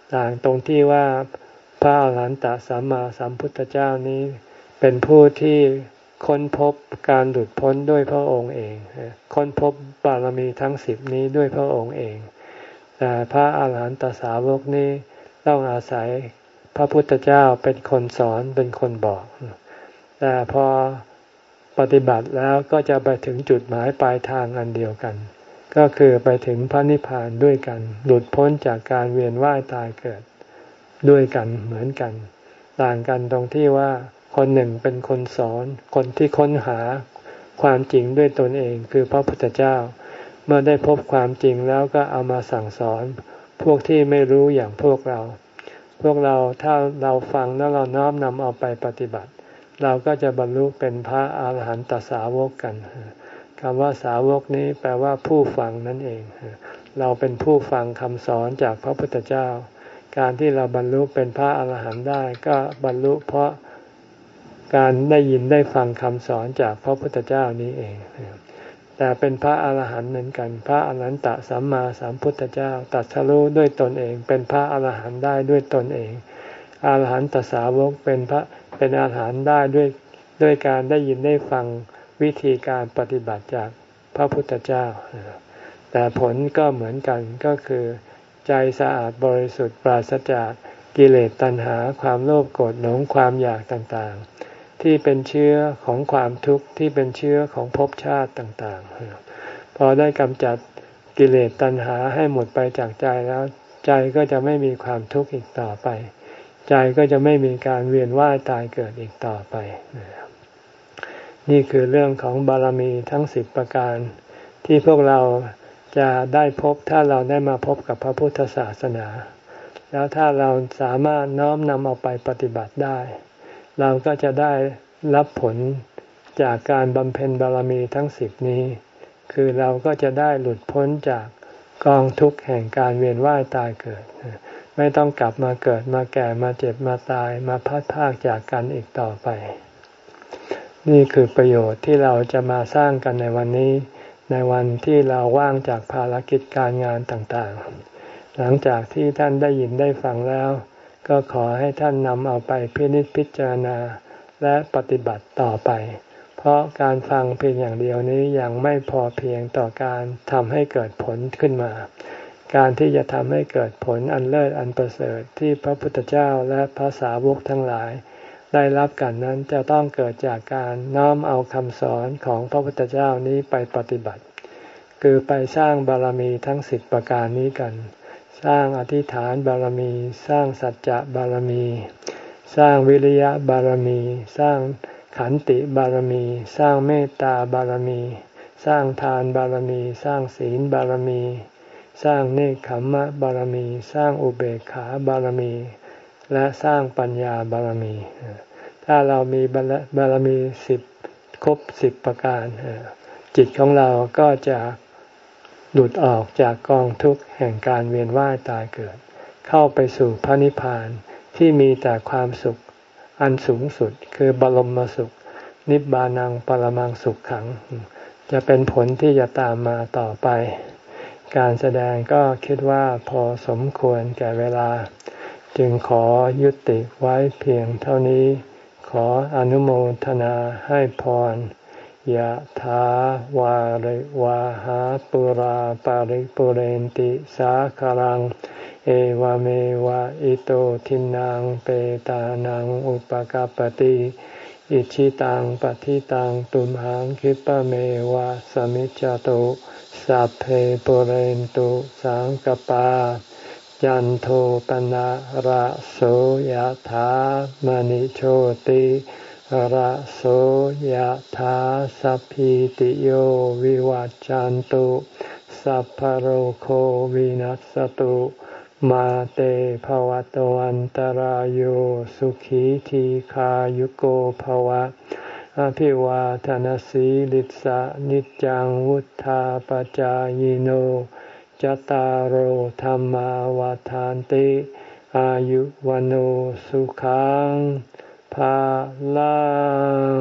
[SPEAKER 1] ต่างตรงที่ว่าพระอรหันตสัมมาสัมพุทธเจ้านี้เป็นผู้ที่ค้นพบการหลุดพ้นด้วยพระองค์เองค้นพบบารมีทั้งสิบนี้ด้วยพระองค์เองแต่พระอรหันตสาวกนี้ต้องอาศัยพระพุทธเจ้าเป็นคนสอนเป็นคนบอกแต่พอปฏิบัติแล้วก็จะไปถึงจุดหมายปลายทางอันเดียวกันก็คือไปถึงพระนิพพานด้วยกันหลุดพ้นจากการเวียนว่ายตายเกิดด้วยกันเหมือนกันต่างกันตรงที่ว่าคนหนึ่งเป็นคนสอนคนที่ค้นหาความจริงด้วยตนเองคือพระพุทธเจ้าเมื่อได้พบความจริงแล้วก็เอามาสั่งสอนพวกที่ไม่รู้อย่างพวกเราพวกเราถ้าเราฟังแล้วเราน้อมนำเอาไปปฏิบัติเราก็จะบรรลุเป็นพระอาหารหันตสาวกกันคำว่าสาวกนี้แปลว่าผู้ฟังนั่นเองเราเป็นผู้ฟังคำสอนจากพระพุทธเจ้าการที่เราบรรลุเป็นพระอาหารหันต์ได้ก็บรรลุเพราะการได้ยินได้ฟังคำสอนจากพระพุทธเจ้านี้เองแต่เป็นพระอาหารหันต์เหมือนกันพระอรหันตสัมมาสัมพุทธเจ้าตรัสรู้ด้วยตนเองเป็นพระอาหารหันต์ได้ด้วยตนเองอาหารหันตสาวกเป็นพระเป็นอาหารหันต์ได้ด้วยด้วยการได้ยินได้ฟังวิธีการปฏิบัติจากพระพุทธเจ้าแต่ผลก็เหมือนกันก็คือใจสะอาดบริสุทธิ์ปราศจากกิเลสตัณหาความโลภโกรธหลงความอยากต่างๆที่เป็นเชื้อของความทุกข์ที่เป็นเชื้อของภพชาติต่างๆพอได้กำจัดกิเลสตัณหาให้หมดไปจากใจแล้วใจก็จะไม่มีความทุกข์อีกต่อไปใจก็จะไม่มีการเวียนว่ายตายเกิดอีกต่อไปนี่คือเรื่องของบารมีทั้งสิบประการที่พวกเราจะได้พบถ้าเราได้มาพบกับพระพุทธศาสนาแล้วถ้าเราสามารถน้อมนำเอาไปปฏิบัติได้เราก็จะได้รับผลจากการบำเพ็ญบารมีทั้งสิบนี้คือเราก็จะได้หลุดพ้นจากกองทุกข์แห่งการเวียนว่ายตายเกิดไม่ต้องกลับมาเกิดมาแก่มาเจ็บมาตายมาพัดพรากจากกันอีกต่อไปนี่คือประโยชน์ที่เราจะมาสร้างกันในวันนี้ในวันที่เราว่างจากภารกิจการงานต่างๆหลังจากที่ท่านได้ยินได้ฟังแล้วก็ขอให้ท่านนำเอาไปพินิจพิจารณาและปฏิบัติต่อไปเพราะการฟังเพียงอย่างเดียวนี้ยังไม่พอเพียงต่อการทำให้เกิดผลขึ้นมาการที่จะทำให้เกิดผลอันเลิศอันประเสริฐที่พระพุทธเจ้าและพระสาวกทั้งหลายได้รับกันนั้นจะต้องเกิดจากการน้อมเอาคำสอนของพระพุทธเจ้านี้ไปปฏิบัติคือไปสร้างบารมีทั้งสิบประการนี้กันสร้างอธิษฐานบารมีสร้างสัจจะบารมีสร้างวิริยะบารมีสร้างขันติบารมีสร้างเมตตาบารมีสร้างทานบารมีสร้างศีลบารมีสร้างเนกขัมมะบารมีสร้างอุเบกขาบารมีและสร้างปัญญาบารมีถ้าเรามีบารมีสิบครบสิบประการจิตของเราก็จะหลุดออกจากกองทุกข์แห่งการเวียนว่ายตายเกิดเข้าไปสู่พระนิพพานที่มีแต่ความสุขอันสูงสุดคือบรมสุขนิบบานังปรมังสุขขังจะเป็นผลที่จะตามมาต่อไปการแสดงก็คิดว่าพอสมควรแก่เวลาจึงขอยุติไว้เพียงเท่านี้ขออนุโมทนาให้พรยะถาวาริวาหาปุราปาริปุเรนติสาคารังเอวเมวะอิโตทินังเปตานังอุปกัปปติอิชิตังปฏิตังตุมหังคิปะเมวะสมิจจตุสัพเพปุเรนตุสังกปายันโทปนะระโสยถามณิโชติระโสยถาสัพพิติโยวิวัจจันตุสัพพโรโควินัสตุมาเตภวัตวันตารโยสุขีทีขายุโกภวะอภิวาทนาสีลิสะนิจังวุธาปจายโนจตารโหธรรมวาทานติอายุวันโอสุขังภาลัง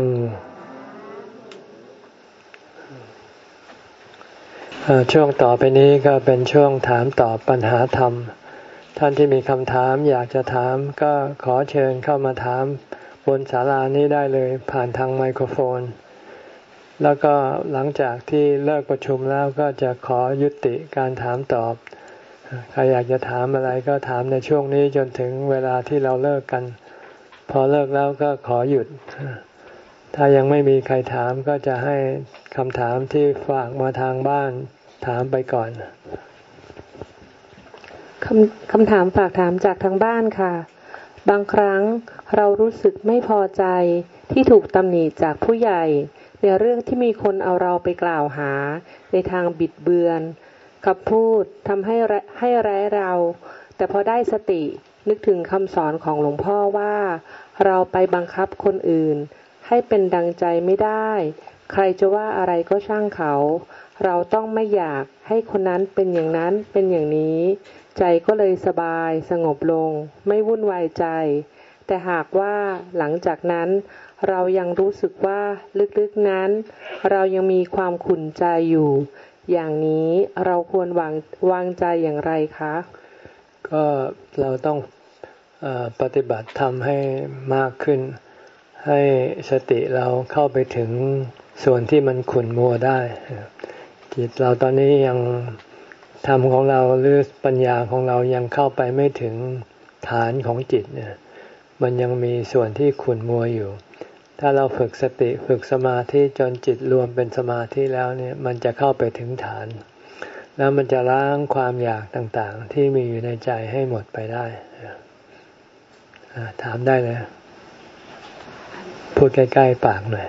[SPEAKER 1] ช่วงต่อไปนี้ก็เป็นช่วงถามตอบปัญหาธรรมท่านที่มีคำถามอยากจะถามก็ขอเชิญเข้ามาถามบนศาลานี้ได้เลยผ่านทางไมโครโฟนแล้วก็หลังจากที่เลิกประชุมแล้วก็จะขอยุติการถามตอบใครอยากจะถามอะไรก็ถามในช่วงนี้จนถึงเวลาที่เราเลิกกันพอเลิกแล้วก็ขอหยุดถ้ายังไม่มีใครถามก็จะให้คำถามที่ฝากมาทางบ้านถามไปก่อน
[SPEAKER 2] คำคำถามฝากถามจากทางบ้านค่ะบางครั้งเรารู้สึกไม่พอใจที่ถูกตำหนิจากผู้ใหญ่ในเรื่องที่มีคนเอาเราไปกล่าวหาในทางบิดเบือนกับพูดทำให้ให้แร้เราแต่พอได้สตินึกถึงคำสอนของหลวงพ่อว่าเราไปบังคับคนอื่นให้เป็นดังใจไม่ได้ใครจะว่าอะไรก็ช่างเขาเราต้องไม่อยากให้คนนั้นเป็นอย่างนั้นเป็นอย่างนี้ใจก็เลยสบายสงบลงไม่วุ่นวายใจแต่หากว่าหลังจากนั้นเรายังรู้สึกว่าลึกๆนั้นเรายังมีความขุ่นใจอยู่อย่างนี้เราควรวางวางใจอย่างไรคะ
[SPEAKER 1] ก็เราต้องเอ่อปฏิบัติทำให้มากขึ้นให้สติเราเข้าไปถึงส่วนที่มันขุ่นมัวได้จิตเราตอนนี้ยังธรรมของเราหรือปัญญาของเรายังเข้าไปไม่ถึงฐานของจิตเนี่ยมันยังมีส่วนที่ขุ่นมัวอยู่ถ้าเราฝึกสติฝึกสมาธิจนจิตรวมเป็นสมาธิแล้วเนี่ยมันจะเข้าไปถึงฐานแล้วมันจะล้างความอยากต่างๆที่มีอยู่ในใจให้หมดไปได้ถามได้เลยพูดใกล้ๆปากหน่อย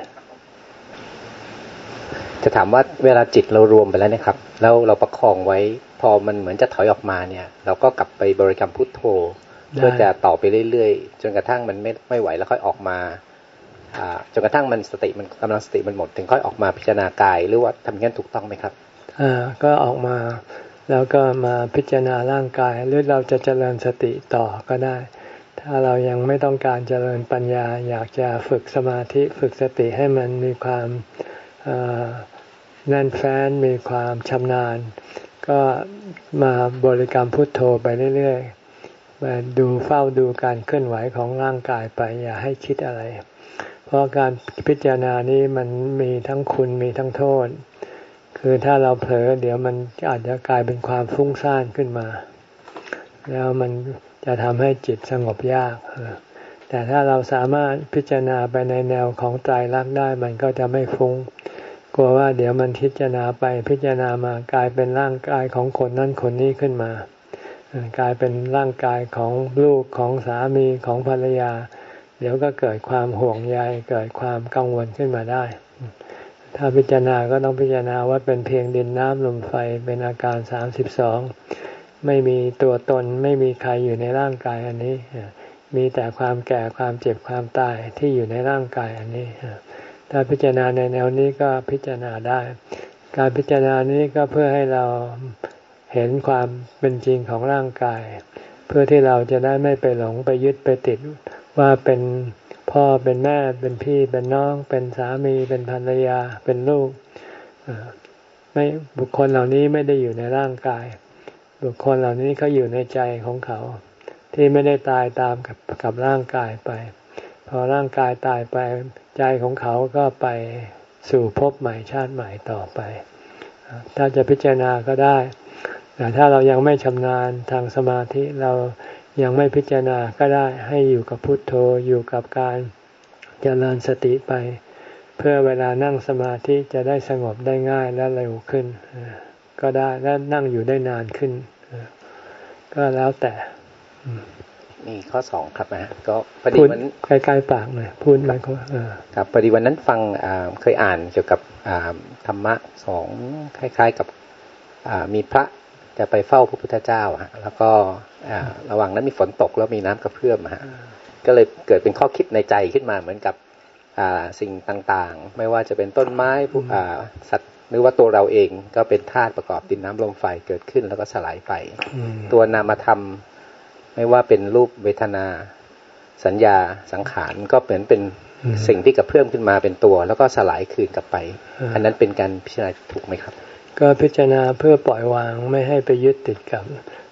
[SPEAKER 3] จะถามว่าเวลาจิตเรารวมไปแล้วเนี่ยครับแล้วเราประคองไว้พอมันเหมือนจะถอยออกมาเนี่ยเราก็กลับไปบริกรรมพุทโธเพื่อจะต่อไปเรื่อยๆจนกระทั่งมันไม่ไม่ไหวแล้วค่อยออกมาจนกระทั่งมันสติมันกำลังสติมันหมดถึงค่อยออกมาพิจารณากายหรือว่าทำงั้นถูกต้องไหมครับ
[SPEAKER 1] อ่าก็ออกมาแล้วก็มาพิจารณาร่างกายหรือเราจะเจริญสติต่อก็ได้ถ้าเรายังไม่ต้องการเจริญปัญญาอยากจะฝึกสมาธิฝึกสติให้มันมีความแน่นแฟ้นมีความชำนาญก็มาบริกรรมพุทโธไปเรื่อยๆมาดูเฝ้าดูการเคลื่อนไหวของร่างกายไปอย่าให้คิดอะไรเพราะการพิจารณานี้มันมีทั้งคุณมีทั้งโทษคือถ้าเราเผลอเดี๋ยวมันอาจจะกลายเป็นความฟุ้งซ่านขึ้นมาแล้วมันจะทำให้จิตสงบยากแต่ถ้าเราสามารถพิจารณาไปในแนวของไตรลักษณ์ได้มันก็จะไม่ฟุ้งกลัวว่าเดี๋ยวมันพิจารณาไปพิจารณามากลายเป็นร่างกายของคนนั่นคนนี้ขึ้นมากลายเป็นร่างกายของลูกของสามีของภรรยาเดี๋ยวก็เกิดความห่วงใยเกิดความกังวลขึ้นมาได้ถ้าพิจารณาก็ต้องพิจารณาว่าเป็นเพียงดินน้ำลมไฟเป็นอาการสามสิบสองไม่มีตัวตนไม่มีใครอยู่ในร่างกายอันนี้มีแต่ความแก่ความเจ็บความตายที่อยู่ในร่างกายอันนี้ถ้าพิจารณาในแนวนี้ก็พิจารณาได้การพิจารณานี้ก็เพื่อให้เราเห็นความเป็นจริงของร่างกายเพื่อที่เราจะได้ไม่ไปหลงไปยึดไปติดว่าเป็นพ่อเป็นแม่เป็นพี่เป็นน้องเป็นสามีเป็นภรรยาเป็นลูกไม่บุคคลเหล่านี้ไม่ได้อยู่ในร่างกายบุคคลเหล่านี้เขาอยู่ในใจของเขาที่ไม่ได้ตายตามกับกับร่างกายไปพอร่างกายตายไปใจของเขาก็ไปสู่ภพใหม่ชาติใหม่ต่อไปถ้าจะพิจารณาก็ได้แต่ถ้าเรายังไม่ชำนาญทางสมาธิเรายังไม่พิจารณาก็ได้ให้อยู่กับพุทโธอยู่กับการเจริญสติไปเพื่อเวลานั่งสมาธิจะได้สงบได้ง่ายและเร็วขึ้นก็ได้และนั่งอยู่ได้นานขึ้นก็แล้วแต่
[SPEAKER 3] มีข้อสองครับนะฮะก็พอดีวัน
[SPEAKER 1] ใกล้ๆปากหน่อยพูดมันก็
[SPEAKER 3] ครับพอดีวันนั้นฟังเคยอ่านเกี่ยวกับธรรมะสองคล้ายๆกับมีพระจะไปเฝ้าพระพุทธเจ้าฮะแล้วก็ระหว่างนั้นมีฝนตกแล้วมีน้ำกระเพื่อมฮะก็เลยเกิดเป็นข้อคิดในใจขึ้นมาเหมือนกับสิ่งต่างๆไม่ว่าจะเป็นต้นไม้สัตว์หรือว่าตัวเราเองก็เป็นธาตุประกอบดินน้ำลมไฟเกิดขึ้นแล้วก็สลายไปตัวนามธรรมไม่ว่าเป็นรูปเวทนาสัญญาสังขารก็เหมือนเป็นสิ่งที่กระเพื่อมขึ้นมาเป็นตัวแล้วก็สลายคืนกลับไปอันนั้นเป็นการพิจารณาถูกไหมครับ
[SPEAKER 1] ก็พิจารณาเพื่อปล่อยวางไม่ให้ไปยึดติดกับ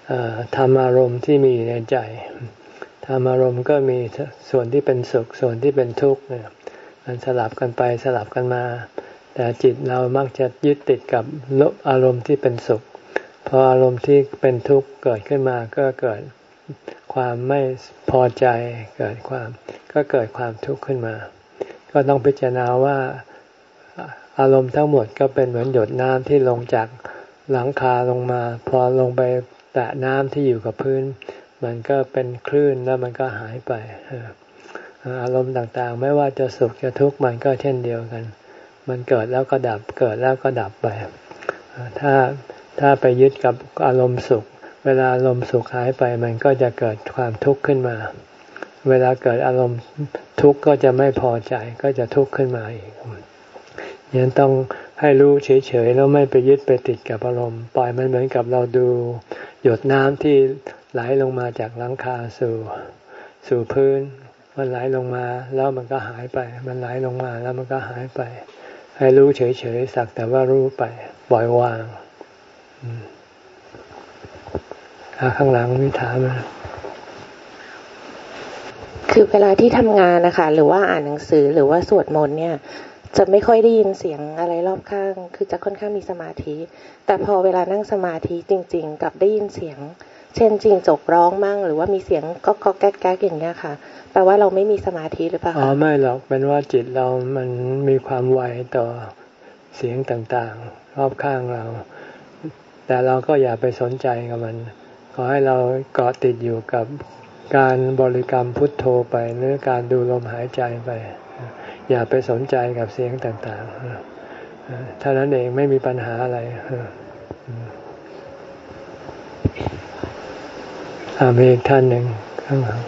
[SPEAKER 1] ธรรมอารมณ์ที่มีในใจธรรมอารมณ์ก็มีส่วนที่เป็นสุขส่วนที่เป็นทุกข์เนี่ยมันสลับกันไปสลับกันมาแต่จิตเรามักจะยึดติดกับอารมณ์ที่เป็นสุขพออารมณ์ที่เป็นทุกข์เกิดขึ้นมาก็เกิดความไม่พอใจเกิดความก็เกิดความทุกข์ขึ้นมาก็ต้องพิจารณาว่าอารมณ์ทั้งหมดก็เป็นเหมือนหยดน้ำที่ลงจากหลังคาลงมาพอลงไปแตะน้ำที่อยู่กับพื้นมันก็เป็นคลื่นแล้วมันก็หายไปอารมณ์ต่างๆไม่ว่าจะสุขจะทุกข์มันก็เช่นเดียวกันมันเกิดแล้วก็ดับเกิดแล้วก็ดับไปถ้าถ้าไปยึดกับอารมณ์สุขเวลาอารมณ์สุขหายไปมันก็จะเกิดความทุกข์ขึ้นมาเวลาเกิดอารมณ์ทุกข์ก็จะไม่พอใจก็จะทุกข์ขึ้นมาอีกยังต้องให้รู้เฉยๆแล้วไม่ไปยึดไปติดกับอารมณ์ปล่อยมันเหมือนกับเราดูหยดน้ำที่ไหลลงมาจากหลังคาสู่สู่พื้นมันไหลลงมาแล้วมันก็หายไปมันไหลลงมาแล้วมันก็หายไปให้รู้เฉยๆสักแต่ว่ารู้ไปปล่อยวางข้างหลังมีถามไหม
[SPEAKER 2] คือเวลาที่ทำงานนะคะหรือว่าอ่านหนังสือหรือว่าสวดมนต์เนี่ยจะไม่ค่อยได้ยินเสียงอะไรรอบข้างคือจะค่อนข้างมีสมาธิแต่พอเวลานั่งสมาธิจริงๆกับได้ยินเสียงเช่นจริงจกร้องมั่งหรือว่ามีเสียงก็ก็แก๊กแก๊กอย่างเงี้ยค่ะแปลว่าเราไม่มีสมาธิหรือเปล่าอ๋อ
[SPEAKER 1] ไม่หรอกเป็นว่าจิตเรามันมีความไวต่อเสียงต่างๆรอบข้างเราแต่เราก็อย่าไปสนใจกับมันขอให้เราเกาะติดอยู่กับการบริกรรมพุทโธไปหรือการดูลมหายใจไปอย่าไปสนใจกับเสียงต่างๆเท่านั้นเองไม่มีปัญหาอะไรมีอีกท่านหนึ่งข้างหลัง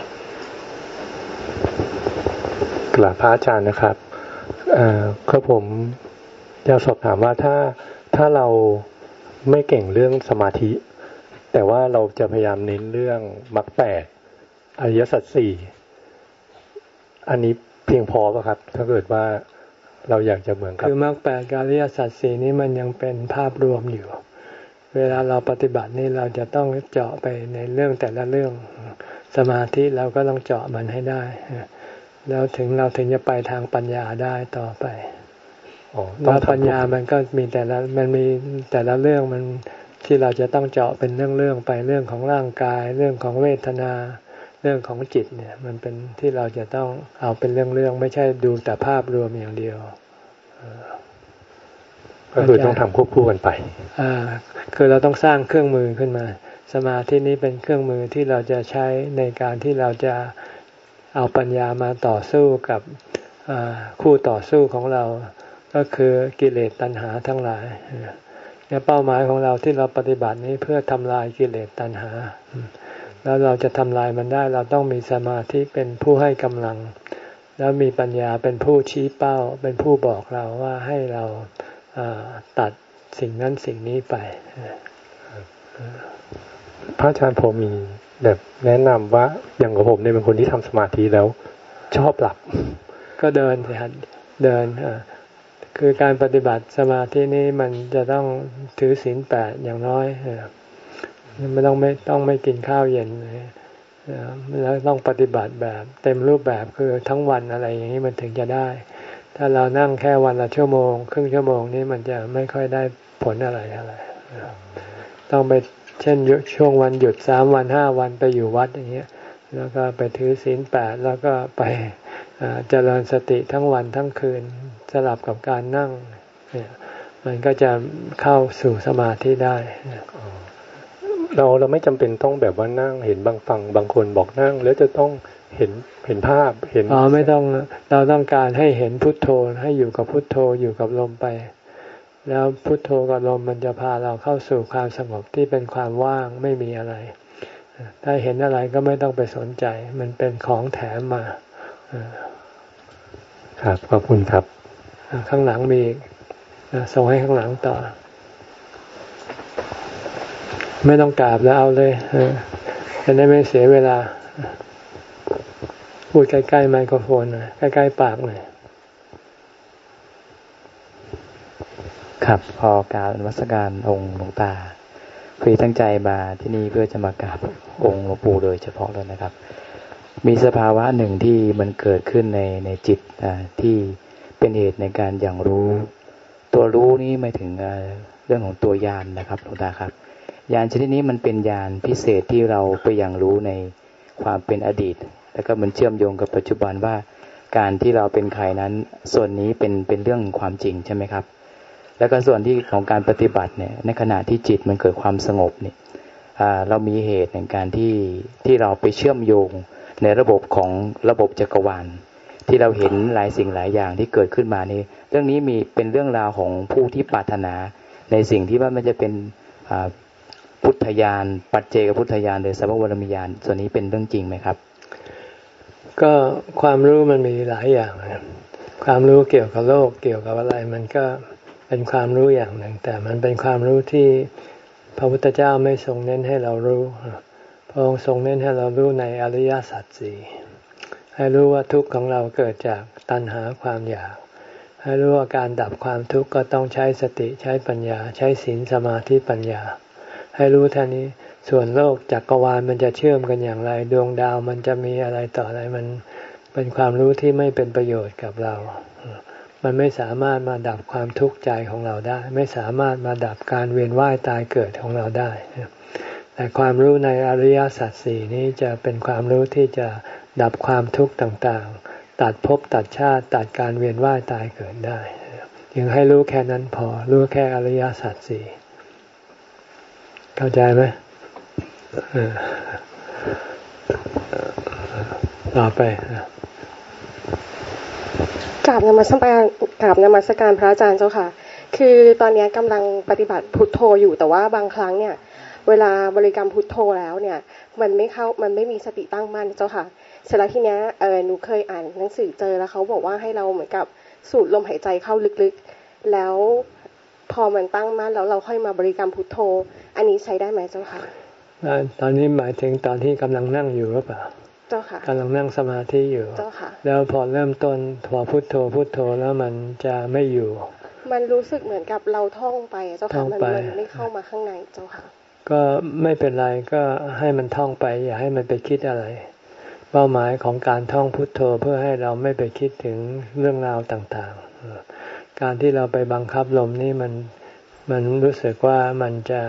[SPEAKER 4] กราบพระอาจารย์นะครับก็ผมจะสอบถามว่าถ้าถ้าเราไม่เก่งเรื่องสมาธิแต่ว่าเราจะพยายามเน้นเรื่องมรรคแปดอริยสัจสี่อันนี้เพียงพอป่ะครับถ้าเกิดว่าเราอยากจะเหมือนกับ
[SPEAKER 1] คือมรรคแปดกับอริยสัจสี่นี้มันยังเป็นภาพรวมอยู่เวลาเราปฏิบัตินี่เราจะต้องเจาะไปในเรื่องแต่ละเรื่องสมาธิเราก็ต้องเจาะมันให้ได้แล้วถึงเราถึงจะไปทางปัญญาได้ต่อไปแล้วปัญญามันก็มีแต่ละมันมีแต่ละเรื่องมันที่เราจะต้องเจาะเป็นเรื่องๆไปเรื่องของร่างกายเรื่องของเวทนาเรื่องของจิตเนี่ยมันเป็นที่เราจะต้องเอาเป็นเรื่องๆไม่ใช่ดูแต่ภาพรวมอย่างเดียว
[SPEAKER 4] ก็คือต้องทำควบคู่กันไป
[SPEAKER 1] อ่าคือเราต้องสร้างเครื่องมือขึ้นมาสมาธินี้เป็นเครื่องมือที่เราจะใช้ในการที่เราจะเอาปัญญามาต่อสู้กับคู่ต่อสู้ของเราก็คือกิเลสตัณหาทั้งหลายเนี่ยเป้าหมายของเราที่เราปฏิบัตินี้เพื่อทำลายกิเลสตัณหาแล้วเราจะทำลายมันได้เราต้องมีสมาธิเป็นผู้ให้กำลังแล้วมีปัญญาเป็นผู้ชี้เป้าเป็นผู้บอกเราว่าให้เราตัดสิ่งนั้นสิ่งนี้ไป
[SPEAKER 4] พระอาจารย์ผมมีแบบแนะนำว่าอย่างของผมเนี่ยเป็นคนที่ทำสมาธิแล้วชอบหลับ
[SPEAKER 1] ก็เดินสิฮะเดินคือการปฏิบัติสมาธินี้มันจะต้องถือศีลแปดอย่างน้อยไม่ต้องไม่ต้องไม่กินข้าวเย็นแล้วต้องปฏิบัติแบบเต็มรูปแบบคือทั้งวันอะไรอย่างนี้มันถึงจะได้ถ้าเรานั่งแค่วันละชั่วโมงครึ่งชั่วโมงนี้มันจะไม่ค่อยได้ผลอะไรอะไรต้องไปเช่นช่วงวันหยุดสามวันห้าวันไปอยู่วัดอย่างเงี้ยแล้วก็ไปถือศีลแปดแล้วก็ไปเจริญสติทั้งวันทั้งคืนสลับกับการนั่งเนี่ยมันก็จะเข้าสู่สมาธิได้
[SPEAKER 4] เราเราไม่จำเป็นต้องแบบว่านั่งเห็นบางฝั่งบางคนบอกนั่งแล้วจะต้องเห็นเห็นภาพเห็น
[SPEAKER 1] อ๋อไม่ต้องเราต้องการให้เห็นพุทโธให้อยู่กับพุทโธอยู่กับลมไปแล้วพุทโธกับลมมันจะพาเราเข้าสู่ความสงบที่เป็นความว่างไม่มีอะไรถ้าเห็นอะไรก็ไม่ต้องไปสนใจมันเป็นของแถมมา
[SPEAKER 4] ครับขอบคุณครับ
[SPEAKER 1] ข้างหลังมีส่งให้ข้างหลังต่อไม่ต้องกราบแล้วเอาเลยจะได้ไม่เสียเวลาพูดใกล้ๆไมโครโฟนหน่อยใกล้ๆปากหน่อย
[SPEAKER 5] ครับพอการนมัสการองค์หลวงตา
[SPEAKER 3] คือตั้งใจมาที่นี่เพื่อจะมากราบองค์หลวงปู่โดยเฉพาะเลยนะครับมีสภาวะหนึ่งที่มันเกิดขึ้นในในจิตที่เป็นเหตุในการอย่างรู้ตัวรู้นี้หมายถึงเรื่องของตัวญาณ นะครับหลวงตาครับญาณชนิดนี้มันเป็นญาณพิเศษที่เราไปอย่างรู้ในความเป็นอดีตแล้วก็มันเชื่อมโยงกับปัจจุบันว่าการที่เราเป็นใครนั้นส่วนนี้เป็นเป็นเรื่องความจริงใช่ไหมครับแล้วก็ส่วนที่ของการปฏิบัติเนี่ยในขณะที่จิตมันเกิดความสงบเนี่ยเรามีเหตุในการที่ที่เราไปเชื่อมโยงในระบบของระบบจักรวาลที่เราเห็นหลายสิ่งหลายอย่างที่เกิดขึ้นมานี่เรื่องนี้มีเป็นเรื่องราวของผู้ที่ปรารถนาในสิ่งที่ว่ามันจะเป็นพุทธญาณปัจเจกพุทธญาณหรือสัพพวรมีญาณส่วนนี้เป็นเรื่องจริงไหมครับ
[SPEAKER 1] ก็ความรู้มันมีหลายอย่างนะความรู้เกี่ยวกับโลกเกี่ยวกับอะไรมันก็เป็นความรู้อย่างหนึ่งแต่มันเป็นความรู้ที่พระพุทธเจ้าไม่ทรงเน้นให้เรารู้พระองค์ทรงเน้นให้เรารู้ในอริยสัจสี่ให้รู้ว่าทุกข์ของเราเกิดจากตัณหาความอยากให้รู้ว่าการดับความทุกข์ก็ต้องใช้สติใช้ปัญญาใช้ศีลสมาธิปัญญาให้รู้เท่านี้ส่วนโลกจักรวาลมันจะเชื่อมกันอย่างไรดวงดาวมันจะมีอะไรต่ออะไรมันเป็นความรู้ที่ไม่เป็นประโยชน์กับเรามันไม่สามารถมาดับความทุกข์ใจของเราได้ไม่สามารถมาดับการเวียนว่ายตายเกิดของเราได้แต่ความรู้ในอริยสัจสี่นี้จะเป็นความรู้ที่จะดับความทุกข์ต่างๆตัดภพตัดชาติตัดการเวียนว่ายตายเกิดได้จึงให้รู้แค่นั้นพอรู้แค่อริยสัจสี่เข้าใจไหมต่อไป
[SPEAKER 5] กราบนมัสการกราบนมัสการพระอาจารย์เจ้าค่ะคือตอนนี้กำลังปฏิบัติพุทโธอยู่แต่ว่าบางครั้งเนี่ยเวลาบริกรรมพุทโธแล้วเนี่ยมันไม่เข้ามันไม่มีสติตั้งมั่นเจ้าค่ะเสร็จแล้วทีเนี้ยเออหนูเคยอ่านหนังสือเจอแล้วเขาบอกว่าให้เราเหมือนกับสูดลมหายใจเข้าลึกๆแล้วพอมันตั้งมั่นแล้วเราค่อยมาบริกรรมพุทโธอันนี้ใช้ได้ไหมเจ้าค่ะ
[SPEAKER 1] ตอนนี้หมายถึงตอนที่กำลังนั่งอยู่หรือเปล่า
[SPEAKER 5] เจ้าค่ะ
[SPEAKER 1] กำลังนั่งสมาธิอยู่
[SPEAKER 5] เจ้าค่ะ
[SPEAKER 1] แล้วพอเริ่มต้นพอพุทโธพุทโธแล้วมันจะไม่อยู่
[SPEAKER 5] มันรู้สึกเหมือนกับเราท่องไปเจ้าค่ะมันไม่เข้ามาข้างในเจ้าค่ะ
[SPEAKER 1] ก็ไม่เป็นไรก็ให้มันท่องไปอย่าให้มันไปคิดอะไรเป้าหมายของการท่องพุทโธเพื่อให้เราไม่ไปคิดถึงเรื่องราวต่างๆการที่เราไปบังคับลมนี่มันมันรู้สึกว่ามันจะ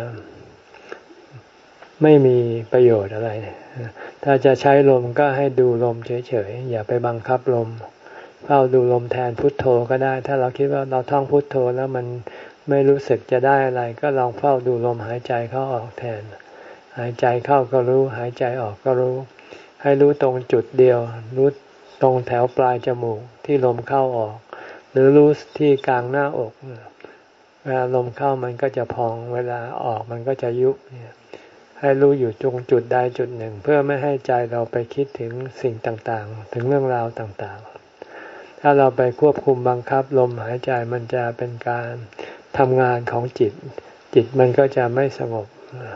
[SPEAKER 1] ไม่มีประโยชน์อะไรถ้าจะใช้ลมก็ให้ดูลมเฉยๆอย่าไปบังคับลมเฝ้าดูลมแทนพุทโธก็ได้ถ้าเราคิดว่าเราท่องพุทโธแล้วมันไม่รู้สึกจะได้อะไรก็ลองเฝ้าดูลมหายใจเข้าออกแทนหายใจเข้าก็รู้หายใจออกก็รู้ให้รู้ตรงจุดเดียวรู้ตรงแถวปลายจมูกที่ลมเข้าออกหรือรู้ที่กลางหน้าอกเวลาลมเข้ามันก็จะพองเวลาออกมันก็จะยุบเนี่ยให้รู้อยู่ตรงจุดใดจุดหนึ่งเพื่อไม่ให้ใจเราไปคิดถึงสิ่งต่างๆถึงเรื่องราวต่างๆถ้าเราไปควบคุมบังคับลมหายใจมันจะเป็นการทำงานของจิตจิตมันก็จะไม่สงบ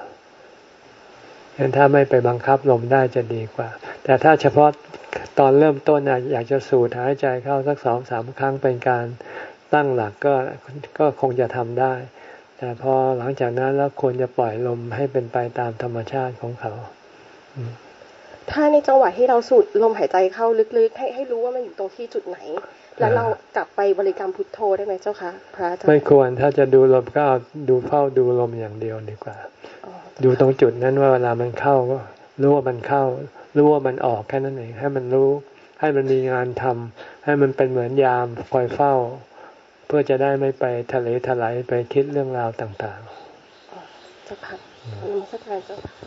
[SPEAKER 1] งั้นถ้าไม่ไปบังคับลมได้จะดีกว่าแต่ถ้าเฉพาะตอนเริ่มต้นอยากจะสูดหายใจเข้าสักสองสามครั้งเป็นการตั้งหลักก็ก็คงจะทำได้แต่พอหลังจากนั้นแล้วควรจะปล่อยลมให้เป็นไปตามธรรมชาติของเขา
[SPEAKER 5] ถ้าในจังหวะที่เราสูดลมหายใจเข้าลึกๆให้ให้รู้ว่ามันอยู่ตรงที่จุดไหนแล้วเรากลับไปบริกรรมพุทโธได้ไหมเจ้าคะพระอาจารย์
[SPEAKER 1] ไม่ควรถ้าจะดูลมก็ดูเฝ้าดูลมอย่างเดียวดีกว่าดูตรงจุดนั้นว่าเวลามันเข้าก็รู้ว่ามันเข้ารู้ว่ามันออกแค่นั้นเองให้มันรู้ให้มันมีงานทำให้มันเป็นเหมือนยามคอยเฝ้าเพื่อจะได้ไม่ไปทะเลทลายไปคิดเรื่องราวต่าง
[SPEAKER 5] ๆเจ้าค่ะนมัสการเจ้าค่ะ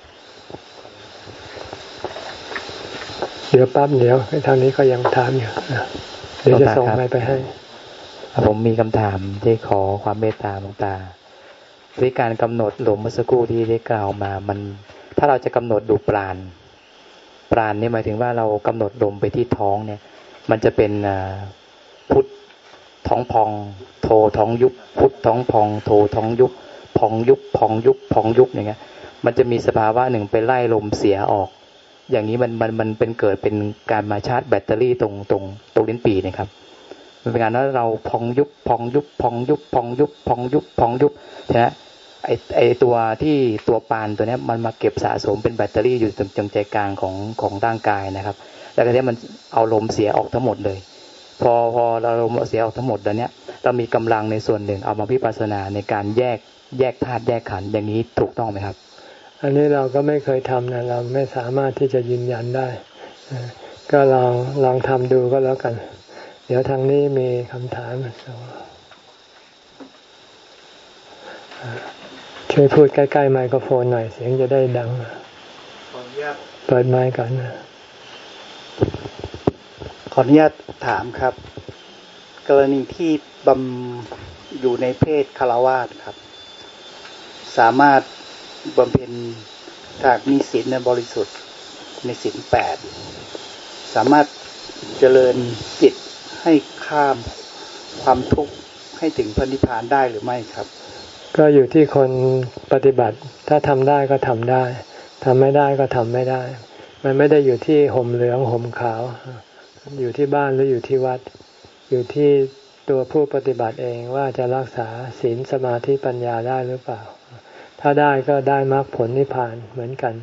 [SPEAKER 1] เดี๋ยวปั๊บเดี๋ยวทางนี้ก็ยังถามอยู่เดี๋ยวจะส่งอะไรไปให้
[SPEAKER 3] ผมมีคำถามที่ขอความเมตตาหลวงตาวิธีการกำหนดลมเมื่อสักครู่ที่ได้กล่าวมามันถ้าเราจะกำหนดดูปราณปราณนี่หมายถึงว่าเรากำหนดลมไปที่ท้องเนี่ยมันจะเป็นพุทธท้องพองโทท้องยุบพุทธท้องพองโทท้องยุบพองยุบพองยุบพองยุบอย่างเงี้ยมันจะมีสภาวะหนึ่งไปไล่ลมเสียออกอย่างนี้มันมันมันเป็นเกิดเป็นการมาชาร์จแบตเตอรี่ตรงตรงตรงลิ้นปี่นะครับมันเป็นการว่าเราพองยุบพองยุบพองยุบพองยุบพองยุบพองยุบใช่ไหม
[SPEAKER 6] ไอไอตัวที่ตัวปานตัวนี้มันมาเก็บสะสมเป็นแบตเตอรี่อยู่ตรงใจกลางของของร่างกายนะครับแล้วก็เนี้ยมันเอาลมเสียออกทั้งหมดเลยพอพอเราลมเสียออกทั้งหมดแล้วเนี้ยเรามีกำลังในส่วนหนึ่งเอามาวิปัสสนาในการแยกแยกธาตุแยกขันธ์อย่างนี้ถูกต้องไหมครับ
[SPEAKER 1] อันนี้เราก็ไม่เคยทำนะเราไม่สามารถที่จะยืนยันได้ก็ลองลองทำดูก็แล้วกันเดี๋ยวทางนี้มีคำถามช่วยพูดใกล้ๆไมโครโฟนหน่อยเสียงจะได้ดังเปิดไมค์ก่อนนะ
[SPEAKER 7] ขออนุญาตถามครับกรณีที่บำอยู่ในเพศคฤหัสถ์ครับสามารถบำเพ็ญหากมีศีลในบริสุทธิ์ในศีลแปดสามารถเจริญจิตให้ข้ามความทุกข์ให้ถึงพระนิพพานได้หรือไม่ครับ
[SPEAKER 1] ก็อยู่ที่คนปฏิบัติถ้าทำได้ก็ทำได้ทำไม่ได้ก็ทำไม่ได้มันไม่ได้อยู่ที่ห่มเหลืองห่มขาวอยู่ที่บ้านหรืออยู่ที่วัดอยู่ที่ตัวผู้ปฏิบัติเองว่าจะรักษาศีลสมาธิปัญญาได้หรือเปล่าถ้าได้ก็ได้มรรคผลนิพพานเหมือนกัน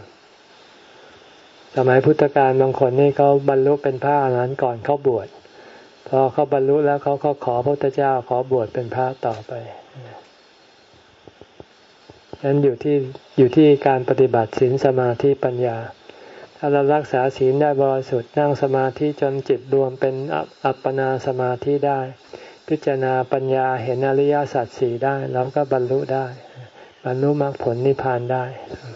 [SPEAKER 1] สมัยพุทธกาลบางคนนี่เขาบรรลุเป็นพระอรหันต์ก่อนเขาบวชพอเขาบรรลุแล้วเขาก็ขอพระพุทธเจ้าขอบวชเป็นพระต่อไปฉะนั้นอยู่ที่อยู่ที่การปฏิบัติศีลสมาธิปัญญาถ้าเรารักษาศีลได้บริสุทธิ์นั่งสมาธิจนจิตรวมเป็นอัปปนาสมาธิได้พิจารณาปัญญาเห็นอริยสัจสี่ได้เราก็บรรลุได้บรรลุมรรคผลนิพพานได้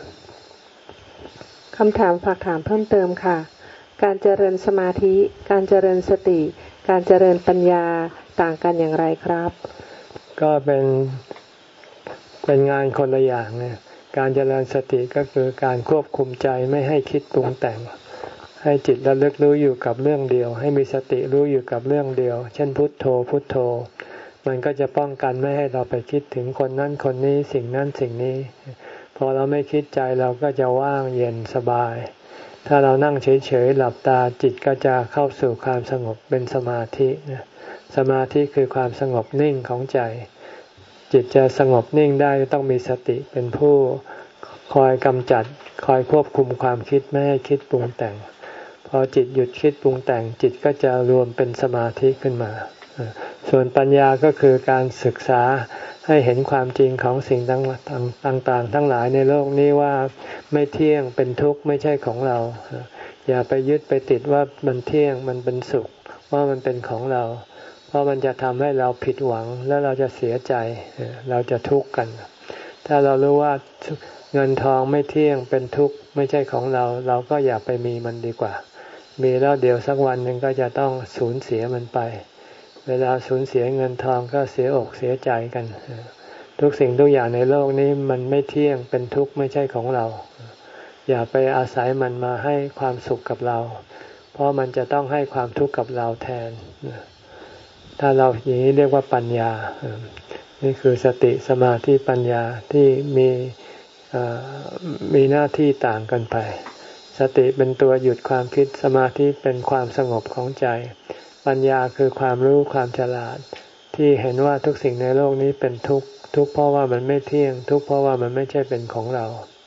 [SPEAKER 2] คำถามฝากถามเพิ่มเติมค่ะการเจริญสมาธิการเจริญสติการเจริญปัญญาต่างกันอย่างไรครับ
[SPEAKER 1] ก็เป็นเป็นงานคนละอย่างเนี่ยการเจริญสติก็คือการควบคุมใจไม่ให้คิดปรุงแต่งให้จิตระลึกรู้อยู่กับเรื่องเดียวให้มีสติรู้อยู่กับเรื่องเดียวเช่นพุทโธพุทโธมันก็จะป้องกันไม่ให้เราไปคิดถึงคนนั้นคนนี้สิ่งนั้นสิ่งนี้พอเราไม่คิดใจเราก็จะว่างเย็นสบายถ้าเรานั่งเฉยๆหลับตาจิตก็จะเข้าสู่ความสงบเป็นสมาธิสมาธิคือความสงบนิ่งของใจจิตจะสงบนิ่งได้ต้องมีสติเป็นผู้คอยกำจัดคอยควบคุมความคิดไม่ให้คิดปรุงแต่งพอจิตหยุดคิดปรุงแต่งจิตก็จะรวมเป็นสมาธิขึ้นมาส่วนปัญญาก็คือการศึกษาให้เห็นความจริงของสิ่งต่างๆทั้งหลายในโลกนี้ว่าไม่เที่ยงเป็นทุกข์ไม่ใช่ของเราอย่าไปยึดไปติดว่ามันเที่ยงมันเป็นสุขว่ามันเป็นของเราเพราะมันจะทำให้เราผิดหวังแล้วเราจะเสียใจเราจะทุกข์กันถ้าเรารู้ว่าเงินทองไม่เที่ยงเป็นทุกข์ไม่ใช่ของเราเราก็อย่าไปมีมันดีกว่ามีแล้วเดี๋ยวสักวันหนึ่งก็จะต้องสูญเสียมันไปเวลาสูญเสียเงินทองก็เสียอกเสียใจกันทุกสิ่งทุกอย่างในโลกนี้มันไม่เที่ยงเป็นทุกข์ไม่ใช่ของเราอย่าไปอาศัยมันมาให้ความสุขกับเราเพราะมันจะต้องให้ความทุกข์กับเราแทนถ้าเราอย่างนี้เรียกว่าปัญญานี่คือสติสมาธิปัญญาที่มีมีหน้าที่ต่างกันไปสติเป็นตัวหยุดความคิดสมาธิเป็นความสงบของใจปัญญาคือความรู้ความฉลาดที่เห็นว่าทุกสิ่งในโลกนี้เป็นทุกข์ทุกข์เพราะว่ามันไม่เที่ยงทุกข์เพราะว่ามันไม่ใช่เป็นของเรา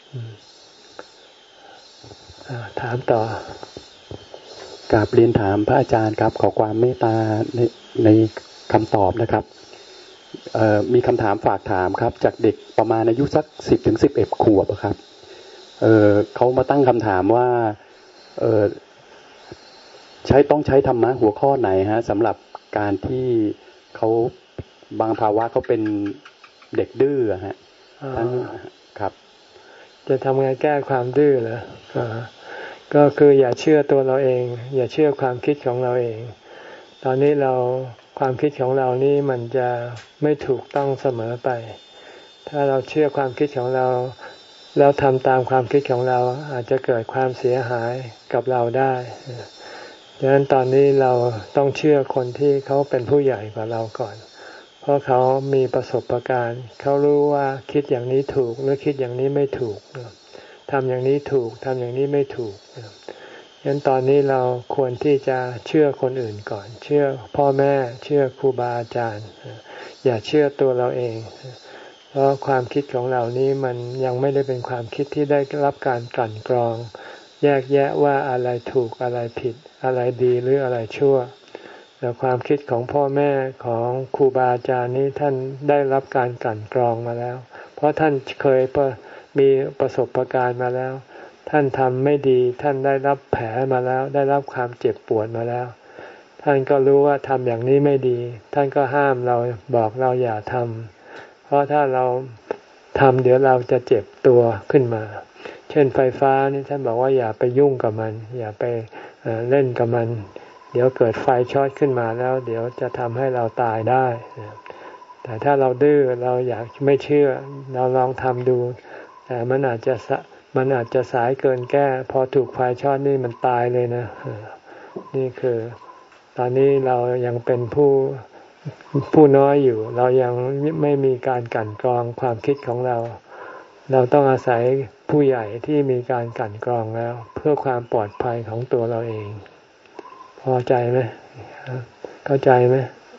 [SPEAKER 1] ถามต่อกราบเรียนถามพระอาจารย์ครับขอความเมตตาในในคำตอบนะครับมีคำถามฝากถามครับจากเด็กประมาณอายุสักสิบถึงสิบเอ็ดขวบครับเเขามาตั้งคำถามว่าใช้ต้องใช้ธรรมะหัวข้อไหนฮะสำหรับการที่เขาบางภาวะเขาเป็นเด็กดื้อฮะทั้งครับจะทำไงแก้ความดื้อเหรอก็คืออย่าเชื่อตัวเราเองอย่าเชื่อความคิดของเราเองตอนนี้เราความคิดของเรานี่มันจะไม่ถูกต้องเสมอไปถ้าเราเชื่อความคิดของเราแล้วทำตามความคิดของเราอาจจะเกิดความเสียหายกับเราได้ดังนั้นตอนนี้เราต้องเชื่อคนที่เขาเป็นผู้ใหญ่กว่าเราก่อนเพราะเขามีประสบการณ์เขารู้ว่าคิดอย่างนี้ถูกหรือคิดอย่างนี้ไม่ถูกทำอย่างนี้ถูกทำอย่างนี้ไม่ถูกดังนั้นตอนนี้เราควรที่จะเชื่อคนอื่นก่อนเชื่อพ่อแม่เชื่อครูบาอาจารย์อย่าเชื่อตัวเราเองเพราะความคิดของเรานี้มันยังไม่ได้เป็นความคิดที่ได้รับการกลั่นกรองแยกแยะว่าอะไรถูกอะไรผิดอะไรดีหรืออะไรชั่วแต่ความคิดของพ่อแม่ของครูบาอาจารย์นี้ท่านได้รับการกลั่นกรองมาแล้วเพราะท่านเคยมีประสบการณ์มาแล้วท่านทำไม่ดีท่านได้รับแผลมาแล้วได้รับความเจ็บปวดมาแล้วท่านก็รู้ว่าทำอย่างนี้ไม่ดีท่านก็ห้ามเราบอกเราอย่าทำเพราะถ้าเราทำเดี๋ยวเราจะเจ็บตัวขึ้นมาเช่นไฟฟ้านี่ท่านบอกว่าอย่าไปยุ่งกับมันอย่าไปเล่นกับมันเดี๋ยวเกิดไฟช็อตขึ้นมาแล้วเดี๋ยวจะทำให้เราตายได้แต่ถ้าเราดื้อเราอยากไม่เชื่อเราลองทำดูแต่มันอาจจะมันอาจจะสายเกินแก้พอถูกไฟช็อตนี่มันตายเลยนะนี่คือตอนนี้เรายังเป็นผู้ผู้น้อยอยู่เรายังไม่มีการกลั่นกรองความคิดของเราเราต้องอาศัยผู้ใหญ่ที่มีการกลั่นกรองแล้วเพื่อความปลอดภัยของตัวเราเองพอใจไหมเข้าใจไหม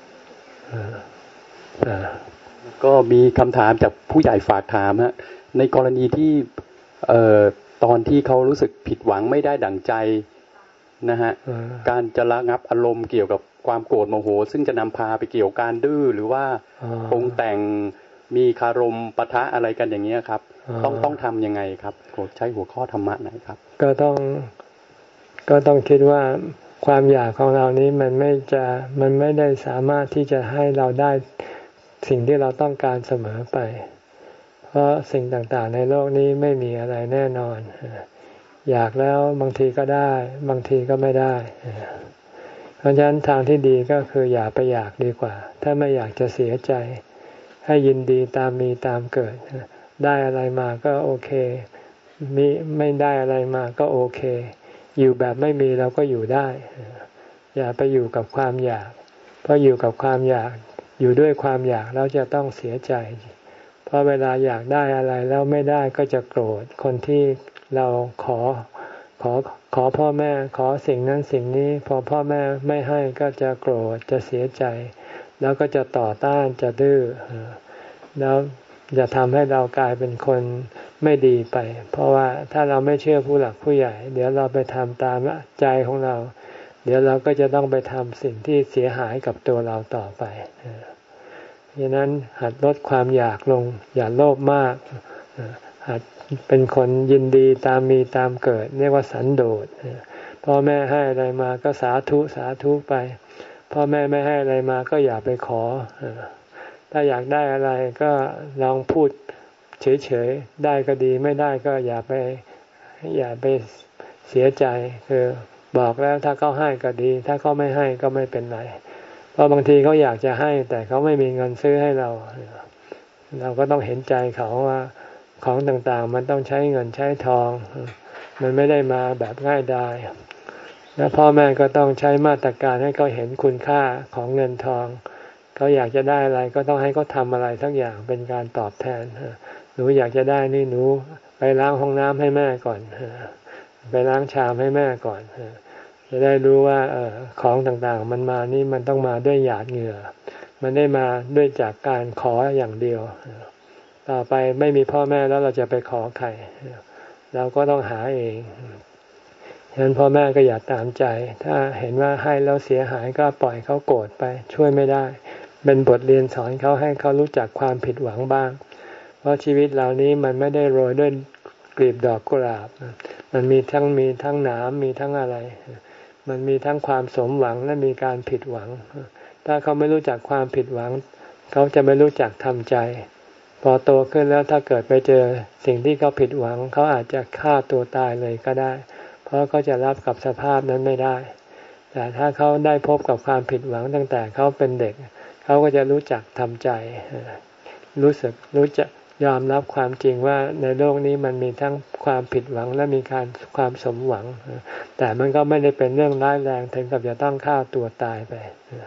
[SPEAKER 8] ก็มีคำถามจากผู้ใหญ่ฝากถามฮะในกรณีที่เอ่อตอนที่เขารู้สึกผิดหวังไม่ได้ดั่งใจนะฮะการจะระงับอารมณ์เกี่ยวกับความโกรธโมโหซึ่งจะนำพาไปเกี่ยวการดื้อหรือว่าปรุงแต่งมีคารมปะทะอะไรกันอย่างเงี้ยครับต้องต้องทำยังไงครับใช้หัวข้อธรรมะไหนครับ
[SPEAKER 1] ก็ต้องก็ต้องคิดว่าความอยากของเรานี้มันไม่จะมันไม่ได้สามารถที่จะให้เราได้สิ่งที่เราต้องการเสมอไปเพราะสิ่งต่างๆในโลกนี้ไม่มีอะไรแน่นอนอยากแล้วบางทีก็ได้บางทีก็ไม่ได้เพราะฉะนั้นทางที่ดีก็คืออย่าไปอยากดีกว่าถ้าไม่อยากจะเสียใจให้ยินดีตามมีตามเกิดได้อะไรมาก็โอเคมีไม่ได้อะไรมาก็โอเคอยู่แบบไม่มีเราก็อยู่ได้อย่าไปอยู่กับความอยากเพราะอยู่กับความอยากอยู่ด้วยความอยากแล้วจะต้องเสียใจเพราะเวลาอยากได้อะไรแล้วไม่ได้ก็จะโกรธคนที่เราขอขอขอพ่อแม่ขอสิ่งนั้นสิ่งนี้พอพ่อแม่ไม่ให้ก็จะโกรธจะเสียใจแล้วก็จะต่อต้านจะดื้อแล้วจะทำให้เรากลายเป็นคนไม่ดีไปเพราะว่าถ้าเราไม่เชื่อผู้หลักผู้ใหญ่เดี๋ยวเราไปทำตามใจของเราเดี๋ยวเราก็จะต้องไปทำสิ่งที่เสียหายกับตัวเราต่อไปดังนั้นหัดลดความอยากลงอย่าโลภมากหัดเป็นคนยินดีตามมีตามเกิดเรียกว่าสันโดษพ่อแม่ให้อะไรมาก็สาธุสาธุไปพ่อแม่ไม่ให้อะไรมาก็อย่าไปขอถ้าอยากได้อะไรก็ลองพูดเฉยๆได้ก็ดีไม่ได้ก็อย่าไปอย่าไปเสียใจคือบอกแล้วถ้าเขาให้ก็ดีถ้าเขาไม่ให้ก็ไม่เป็นไรเพราะบางทีเขาอยากจะให้แต่เขาไม่มีเงินซื้อให้เราเราก็ต้องเห็นใจเขาว่าของต่างๆมันต้องใช้เงินใช้ทองมันไม่ได้มาแบบง่ายดายและพ่อแม่ก็ต้องใช้มาตรการให้เขาเห็นคุณค่าของเงินทองเขาอยากจะได้อะไรก็ต้องให้เขาทำอะไรทั้งอย่างเป็นการตอบแทนหนูอยากจะได้นี่หนูไปล้างห้องน้ำให้แม่ก่อนไปล้างชามให้แม่ก่อนจะได้รู้ว่าเออของต่างๆมันมานี่มันต้องมาด้วยหยาดเหงื่อมันได้มาด้วยจากการขออย่างเดียวต่อไปไม่มีพ่อแม่แล้วเราจะไปขอใครเราก็ต้องหาเองฉะนั้นพ่อแม่ก็อย่าตามใจถ้าเห็นว่าให้แล้วเสียหายก็ปล่อยเขาโกรธไปช่วยไม่ได้เป็นบทเรียนสอนเขาให้เขารู้จักความผิดหวังบ้างเพราะชีวิตเหล่านี้มันไม่ได้โรยด้วยกลีบดอกกุหลาบมันมีทั้งมีทั้งหนามมีทั้งอะไรมันมีทั้งความสมหวังและมีการผิดหวังถ้าเขาไม่รู้จักความผิดหวังเขาจะไม่รู้จักทำใจพอโตขึ้นแล้วถ้าเกิดไปเจอสิ่งที่เขาผิดหวังเขาอาจจะฆ่าตัวตายเลยก็ได้เพราะเขาจะรับกับสภาพนั้นไม่ได้แต่ถ้าเขาได้พบกับความผิดหวังตั้งแต่เขาเป็นเด็กเขาก็จะรู้จักทำใจรู้สึกรู้จักยอมรับความจริงว่าในโลกนี้มันมีทั้งความผิดหวังและมีการความสมหวังแต่มันก็ไม่ได้เป็นเรื่องร้ายแรงถึงกับจะต้องฆ่าตัวตายไป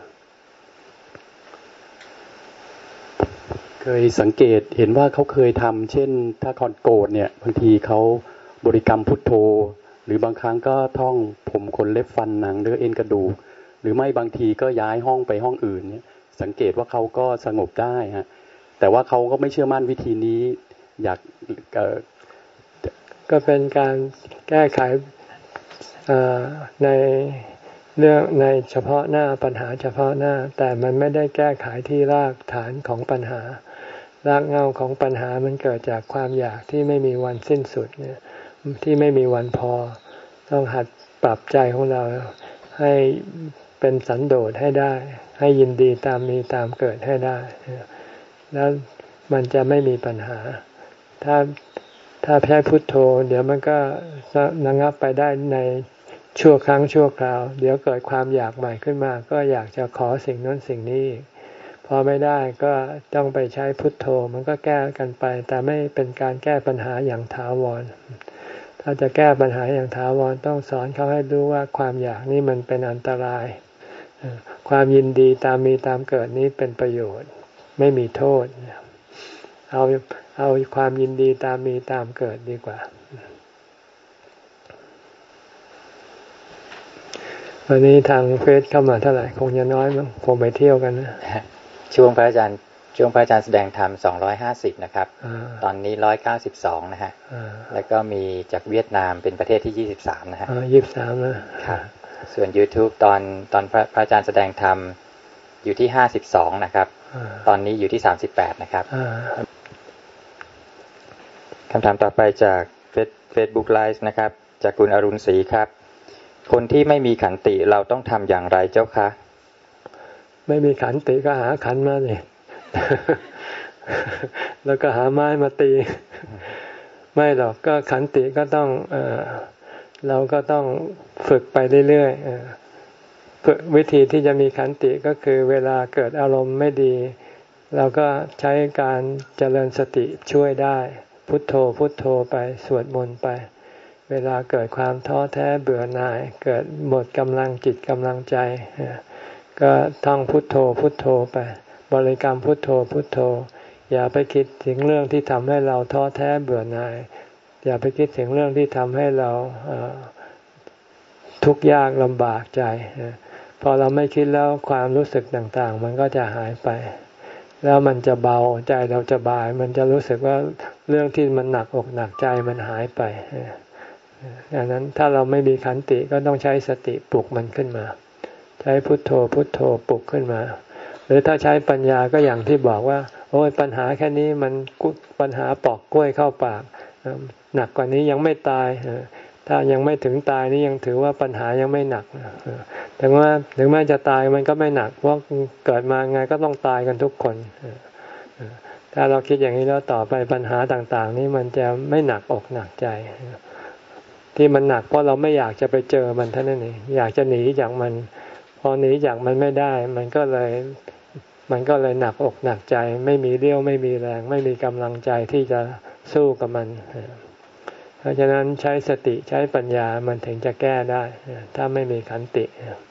[SPEAKER 8] เคยสังเกตเห็นว่าเขาเคยทำเช่นถ้าคอนโกรธเนี่ยบางทีเขาบริกรรมพุทโธหรือบางครั้งก็ท่องผมขนเล็บฟันหนังเนื้อเอ็นกระดูกหรือไม่บางทีก็ย้ายห้องไปห้องอื่นเนี่ยสังเกตว่าเขาก็สงบได้ฮะแต่ว่าเขาก็ไม่เชื่อมั่นวิธีนี้อยากเอ่อ
[SPEAKER 1] ก็เป็นการแก้ไขในเรื่องในเฉพาะหน้าปัญหาเฉพาะหน้าแต่มันไม่ได้แก้ไขที่รากฐานของปัญหารากเหง้าของปัญหามันเกิดจากความอยากที่ไม่มีวันสิ้นสุดเนี่ยที่ไม่มีวันพอต้องหัดปรับใจของเราให้เป็นสันโดษให้ได้ให้ยินดีตามมีตามเกิดให้ได้แล้วมันจะไม่มีปัญหาถ้าถ้าใช้พุทโธเดี๋ยวมันก็ระงับไปได้ในชั่วครั้งชั่วคราวเดี๋ยวเกิดความอยากใหม่ขึ้นมาก็อยากจะขอสิ่งนั้นสิ่งนี้พอไม่ได้ก็ต้องไปใช้พุทโธมันก็แก้กันไปแต่ไม่เป็นการแก้ปัญหาอย่างถาวรถ้าจะแก้ปัญหาอย่างถาวรต้องสอนเขาให้รู้ว่าความอยากนี่มันเป็นอันตรายความยินดีตามมีตามเกิดนี้เป็นประโยชน์ไม่มีโทษเอาเอาความยินดีตามมีตามเกิดดีกว่าวันนี้ทางเฟซเข้ามาเท่าไหร่คงจะน้อยมั้งคงไปเที่ยวกันนะ
[SPEAKER 3] ช่วงพระอาจารย์ช่วงพระอาจารย์แสดงธรรมสองร้อยห้าสิบนะครับตอนนี้ร้อยเก้าสิบสองนะฮะแล้วก็มีจากเวียดนามเป็นประเทศที่ยี่สิบสามนะฮะ
[SPEAKER 1] ยี่สิบสามนะครับ
[SPEAKER 3] ส่วน YouTube ตอนตอนพระพระอาจารย์แสดงธรรมอยู่ที่ห้าสิบสองนะครับตอนนี้อยู่ที่สามสิบแปดนะครับคำถามต่อไปจากเฟซบุ๊กไลฟ์นะครับจากคุณอรุณศรีครับคนที่ไม่มีขันติเราต้องทำอย่างไรเจ้าคะ
[SPEAKER 1] ไม่มีขันติก็หาขันมาเลย แล้วก็หาไม้มาตีไม่หรอกก็ขันติก็ต้องเอ่อเราก็ต้องฝึกไปเรื่อยๆฝึกวิธีที่จะมีขันติก็คือเวลาเกิดอารมณ์ไม่ดีเราก็ใช้การเจริญสติช่วยได้พุทโธพุทโธไปสวดมนต์ไปเวลาเกิดความท้อแท้เบื่อหน่ายเกิดหมดกำลังจิตกำลังใจก็ท่องพุทโธพุทโธไปบริกรรมพุทโธพุทโธอย่าไปคิดถึงเรื่องที่ทำให้เราท้อแท้เบื่อหน่ายอย่าไปคิดถึงเรื่องที่ทำให้เราทุกข์ยากลำบากใจพอเราไม่คิดแล้วความรู้สึกต่างๆมันก็จะหายไปแล้วมันจะเบาใจเราจะเบามันจะรู้สึกว่าเรื่องที่มันหนักอกหนักใจมันหายไปดังนั้นถ้าเราไม่มีขันติก็ต้องใช้สติปลุกมันขึ้นมาใช้พุทโธพุทโธปลุกขึ้นมาหรือถ้าใช้ปัญญาก็อย่างที่บอกว่าโอ้ยปัญหาแค่นี้มันปัญหาปอกกล้วยเข้าปากหนักกว่านี้ยังไม่ตายถ้ายังไม่ถึงตายนี่ยังถือว่าปัญหายังไม่หนักแต่ว่าถึงแม้จะตายมันก็ไม่หนักเพราะเกิดมาไงก็ต้องตายกันทุกคนถ้าเราคิดอย่างนี้แล้วต่อไปปัญหาต่างๆนี่มันจะไม่หนักอกหนักใจที่มันหนักเพราะเราไม่อยากจะไปเจอมันเท่านั้นเองอยากจะหนีจากมันพอหนีจากมันไม่ได้มันก็เลยมันก็เลยหนักอกหนักใจไม่มีเรี่ยวไม่มีแรงไม่มีกำลังใจที่จะสู้กับมันเพราะฉะนั้นใช้สติใช้ปัญญามันถึงจะแก้ได้ถ้าไม่มีขันติ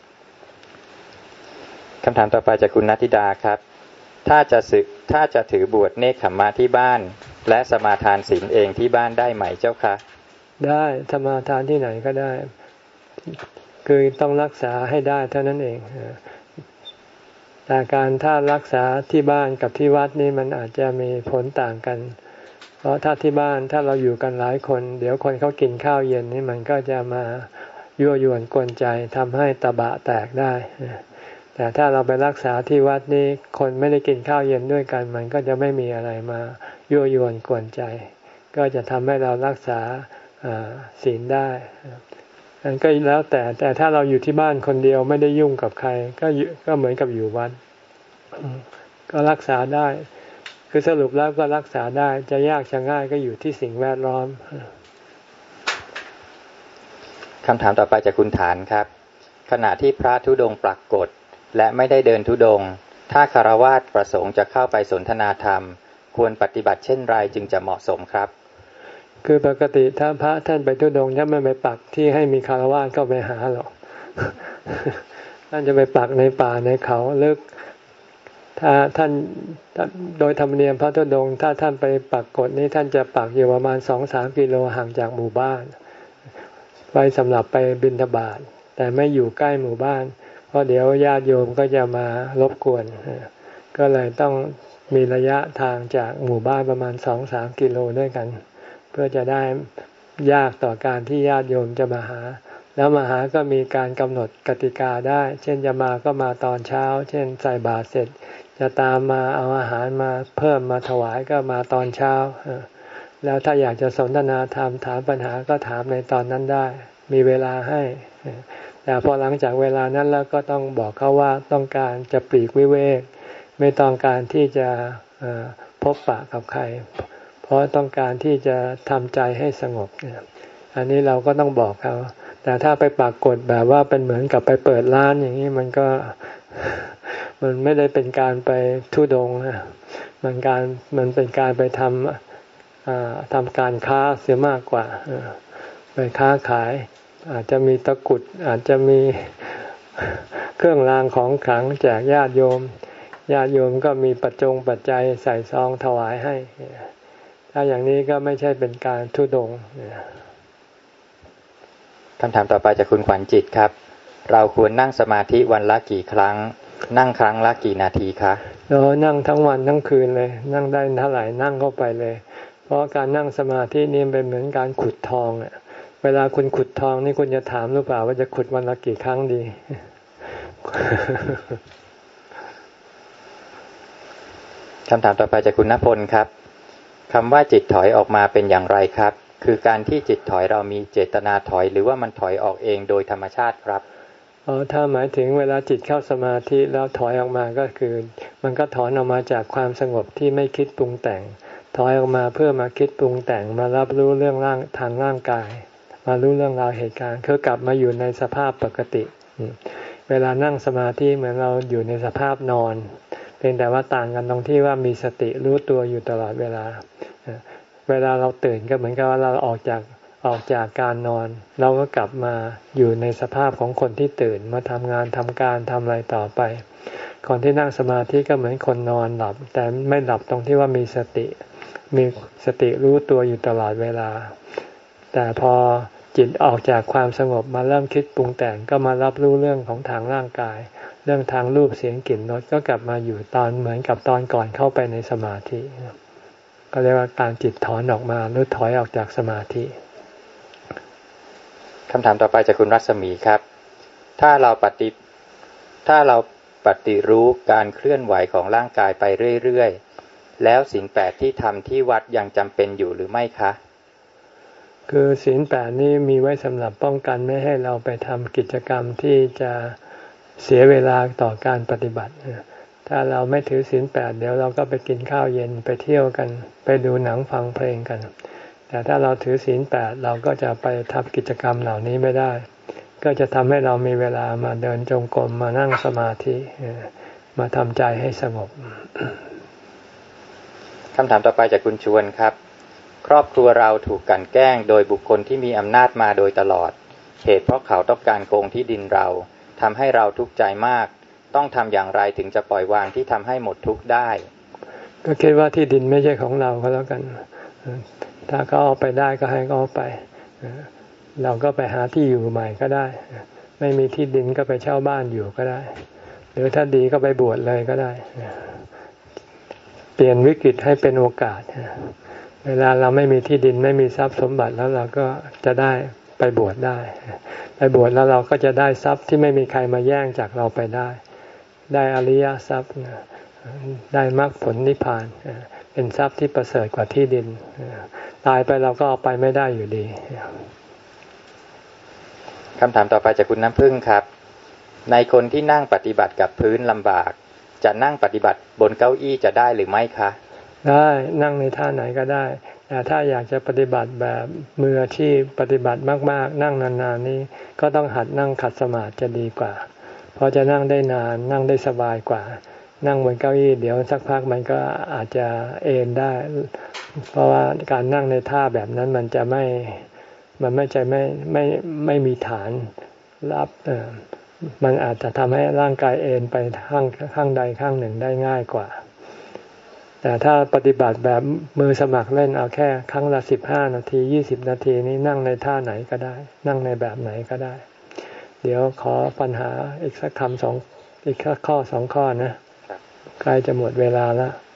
[SPEAKER 3] คำถามต่อไปจากคุณณัฐิดาครับถ้าจะศึกถ้าจะถือบวชเนกขัมมะที่บ้านและสมาทานศีลเองที่บ้านได้ไหมเจ้าคะ
[SPEAKER 1] ได้สมาทานที่ไหนก็ได้คือต้องรักษาให้ได้เท่านั้นเองแต่การถ้ารักษาที่บ้านกับที่วัดนี่มันอาจจะมีผลต่างกันเพราะถ้าที่บ้านถ้าเราอยู่กันหลายคนเดี๋ยวคนเขากินข้าวเย็นนี่มันก็จะมายั่วยวนกวนใจทำให้ตะบะแตกได้แต่ถ้าเราไปรักษาที่วัดนี่คนไม่ได้กินข้าวเย็นด้วยกันมันก็จะไม่มีอะไรมายั่วยวนกวนใจก็จะทำให้เรารักษาศีลได้อันก็แล้วแต่แต่ถ้าเราอยู่ที่บ้านคนเดียวไม่ได้ยุ่งกับใครก็ก็เหมือนกับอยู่วัดก็รักษาได้คือสรุปแล้วก็รักษาได้จะยากจะง่ายก็อยู่ที่สิ่งแวดล้อม
[SPEAKER 3] คำถามต่อไปจากคุณฐานครับขณะที่พระธุดงค์ปรากฏและไม่ได้เดินธุดงค์ถ้าฆราวาสประสงค์จะเข้าไปสนทนาธรรมควรปฏิบัติเช่นไรจึงจะเหมาะสมครับ
[SPEAKER 1] คือปกติถ้าพระท่านไปธุดงค์ท่านไม่ไปปักที่ให้มีคฤหัสถ์ก็ไปหาหรอกท่านจะไปปักในป่าในเขาลึกถ้าท่านโดยธรรมเนียมพระธุดงค์ถ้าท่านไปปักกฎนี้ท่านจะปักอยู่ประมาณ สองถึงสาม กิโลห่างจากหมู่บ้านไว้สำหรับไปบิณฑบาตแต่ไม่อยู่ใกล้หมู่บ้านเพราะเดี๋ยวญาติโยมก็จะมารบกวนก็เลยต้องมีระยะทางจากหมู่บ้านประมาณสองสามกิโลด้วยกันเพื่อจะได้ยากต่อการที่ญาติโยมจะมาหาแล้วมาหาก็มีการกำหนดกติกาได้เช่นจะมาก็มาตอนเช้าเช่นใส่บาตรเสร็จจะตามมาเอาอาหารมาเพิ่มมาถวายก็มาตอนเช้าแล้วถ้าอยากจะสนทนาธรรมถามปัญหาก็ถามในตอนนั้นได้มีเวลาให้แต่พอหลังจากเวลานั้นแล้วก็ต้องบอกเขาว่าต้องการจะปลีกวิเวกไม่ต้องการที่จะพบปะกับใครเพราะต้องการที่จะทำใจให้สงบอันนี้เราก็ต้องบอกเขาแต่ถ้าไปปรากฏแบบว่าเป็นเหมือนกับไปเปิดร้านอย่างนี้มันก็มันไม่ได้เป็นการไปทุดงนะมันการมันเป็นการไปทำทำการค้าเสียมากกว่าไปค้าขายอาจจะมีตะกรุดอาจจะมีเครื่องรางของขลังแจกญาติโยมญาติโยมก็มีปัจจงปัจจัยใส่ซองถวายให้ถ้าอย่างนี้ก็ไม่ใช่เป็นการทุดง
[SPEAKER 3] คำถามต่อไปจากคุณขวัญจิตครับเราควรนั่งสมาธิวันละกี่ครั้งนั่งครั้งละกี่นาทีคะ
[SPEAKER 1] เรานั่งทั้งวันทั้งคืนเลยนั่งได้เท่าไหร่นั่งเข้าไปเลยเพราะการนั่งสมาธินี่เป็นเหมือนการขุดทองอ่ะเวลาคุณขุดทองนี่คุณจะถามหรือเปล่าว่าจะขุดวันละกี่ครั้งดี
[SPEAKER 3] คำถามต่อไปจากคุณณพลครับคำว่าจิตถอยออกมาเป็นอย่างไรครับคือการที่จิตถอยเรามีเจตนาถอยหรือว่ามันถอยออกเองโดยธรรมชาติครับ
[SPEAKER 1] อ๋อถ้าหมายถึงเวลาจิตเข้าสมาธิแล้วถอยออกมาก็คือมันก็ถอนออกมาจากความสงบที่ไม่คิดปรุงแต่งถอยออกมาเพื่อมาคิดปรุงแต่งมารับรู้เรื่องร่างทางร่างกายมารู้เรื่องราวเหตุการณ์คือกลับมาอยู่ในสภาพปกติเวลานั่งสมาธิเหมือนเราอยู่ในสภาพนอนเพียงแต่ว่าต่างกันตรงที่ว่ามีสติรู้ตัวอยู่ตลอดเวลาเวลาเราตื่นก็เหมือนกับว่าเราออกจากออกจากการนอนเราก็กลับมาอยู่ในสภาพของคนที่ตื่นมาทำงานทำการทำอะไรต่อไปก่อนที่นั่งสมาธิก็เหมือนคนนอนหลับแต่ไม่หลับตรงที่ว่ามีสติมีสติรู้ตัวอยู่ตลอดเวลาแต่พอจิตออกจากความสงบมาเริ่มคิดปรุงแต่งก็มารับรู้เรื่องของทางร่างกายเรื่องทางรูปเสียงกลิ่นรสก็กลับมาอยู่ตอนเหมือนกับตอนก่อนเข้าไปในสมาธิก็เรียกว่าการจิตถอนออกมาหรือถอยออกจากสมาธิ
[SPEAKER 3] คำถามต่อไปจากคุณรัศมีครับถ้าเราปฏิถ้าเราปฏิรู้การเคลื่อนไหวของร่างกายไปเรื่อยๆแล้วศีลแปดที่ทำที่วัดยังจำเป็นอยู่หรือไม่คะ
[SPEAKER 1] คือศีลแปดนี้มีไว้สำหรับป้องกันไม่ให้เราไปทำกิจกรรมที่จะเสียเวลาต่อการปฏิบัติถ้าเราไม่ถือศีลแปดเดี๋ยวเราก็ไปกินข้าวเย็นไปเที่ยวกันไปดูหนังฟังเพลงกันแต่ถ้าเราถือศีลแปดเราก็จะไปทำกิจกรรมเหล่านี้ไม่ได้ก็จะทำให้เรามีเวลามาเดินจงกรมมานั่งสมาธิมาทำใจให้สงบ
[SPEAKER 3] คำถามต่อไปจากคุณชวนครับครอบครัวเราถูกกลั่นแกล้งโดยบุคคลที่มีอำนาจมาโดยตลอดเหตุเพราะเขาต้องการโกงที่ดินเราทำให้เราทุกข์ใจมากต้องทำอย่างไรถึงจะปล่อยวางที่ทำให้หมดทุกข์ได้
[SPEAKER 1] ก็คิดว่าที่ดินไม่ใช่ของเราก็แล้วกันถ้าเขาเอาไปได้ก็ให้เขาเอาไปเราก็ไปหาที่อยู่ใหม่ก็ได้ไม่มีที่ดินก็ไปเช่าบ้านอยู่ก็ได้หรือถ้าดีก็ไปบวชเลยก็ได้เปลี่ยนวิกฤตให้เป็นโอกาสเวลาเราไม่มีที่ดินไม่มีทรัพย์สมบัติแล้วเราก็จะได้ไปบวชได้ไปบวชแล้วเราก็จะได้ทรัพย์ที่ไม่มีใครมาแย่งจากเราไปได้ได้อริยทรัพย์ได้มรรคผลนิพพานเป็นทรัพย์ที่ประเสริฐกว่าที่ดินตายไปเราก็เอาไปไม่ได้อยู่ดี
[SPEAKER 3] คำถามต่อไปจากคุณน้ำพึ่งครับในคนที่นั่งปฏิบัติกับพื้นลำบากจะนั่งปฏิบัติบนเก้าอี้จะได้หรือไม่คะ
[SPEAKER 1] ได้นั่งในท่าไหนก็ได้แต่ถ้าอยากจะปฏิบัติแบบมืออาชีพปฏิบัติมากๆนั่งนานๆนี้ก็ต้องหัดนั่งขัดสมาธิจะดีกว่าเพราะจะนั่งได้นานนั่งได้สบายกว่านั่งบนเก้าอี้เดี๋ยวสักพักมันก็อาจจะเอนได้เพราะว่าการนั่งในท่าแบบนั้นมันจะไม่มันไม่ใช่ไม่ไม่ไม่มีฐานรับเออมันอาจจะทำให้ร่างกายเอนไปข้างข้างใดข้างหนึ่งได้ง่ายกว่าแต่ถ้าปฏิบัติแบบมือสมัครเล่นเอาแค่ครั้งละสิบห้านาทียี่สิบนาทีนี้นั่งในท่าไหนก็ได้นั่งในแบบไหนก็ได้เดี๋ยวขอปัญหาอีกสักคำสองอีกข้อสองข้อนะใกล้จะหมดเวลาแล้ว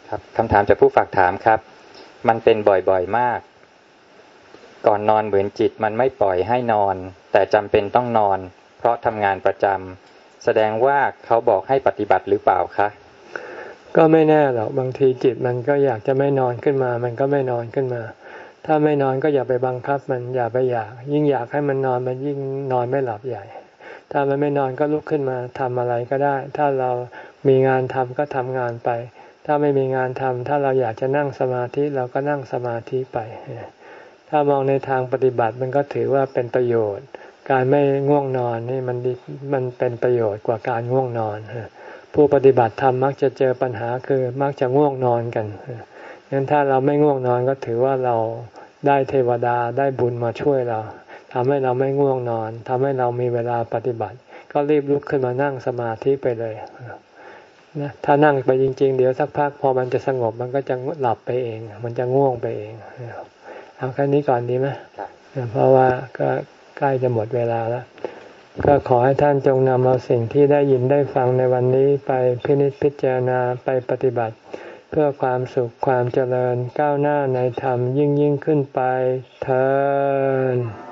[SPEAKER 9] ครับคำถามจากผู้ฝากถามครับมันเป็นบ่อยๆมากก่อนนอนเหมือนจิตมันไม่ปล่อยให้นอนแต่จำเป็นต้องนอนเพราะทำงานประจำแสดงว่าเขาบอกให้ปฏิบัติหรือเปล่าคะ
[SPEAKER 1] ก็ไม่แน่หรอกบางทีจิตมันก็อยากจะไม่นอนขึ้นมามันก็ไม่นอนขึ้นมาถ้าไม่นอนก็อย่าไปบังคับมันอย่าไปอยากยิ่งอยากให้มันนอนมันยิ่งนอนไม่หลับใหญ่ถ้ามันไม่นอนก็ลุกขึ้นมาทำอะไรก็ได้ถ้าเรามีงานทำก็ทำงานไปถ้าไม่มีงานทำถ้าเราอยากจะนั่งสมาธิเราก็นั่งสมาธิไปถ้ามองในทางปฏิบัติมันก็ถือว่าเป็นประโยชน์การไม่ง่วงนอนนี่มันดีมันเป็นประโยชน์กว่าการง่วงนอนผู้ปฏิบัติธรรมมักจะเจอปัญหาคือมักจะง่วงนอนกันงั้นถ้าเราไม่ง่วงนอนก็ถือว่าเราได้เทวดาได้บุญมาช่วยเราทำให้เราไม่ง่วงนอนทำให้เรามีเวลาปฏิบัติก็รีบลุกขึ้นมานั่งสมาธิไปเลยนะถ้านั่งไปจริงๆเดี๋ยวสักพักพอมันจะสงบมันก็จะหลับไปเองมันจะง่วงไปเองเอาแค่นี้ก่อนดีไหมเพราะว่าก็ใกล้จะหมดเวลาแล้วก็ขอให้ท่านจงนำเอาสิ่งที่ได้ยินได้ฟังในวันนี้ไปพินิจพิจารณาไปปฏิบัติเพื่อความสุขความเจริญก้าวหน้าในธรรมยิ่งยิ่งขึ้นไปเทอญ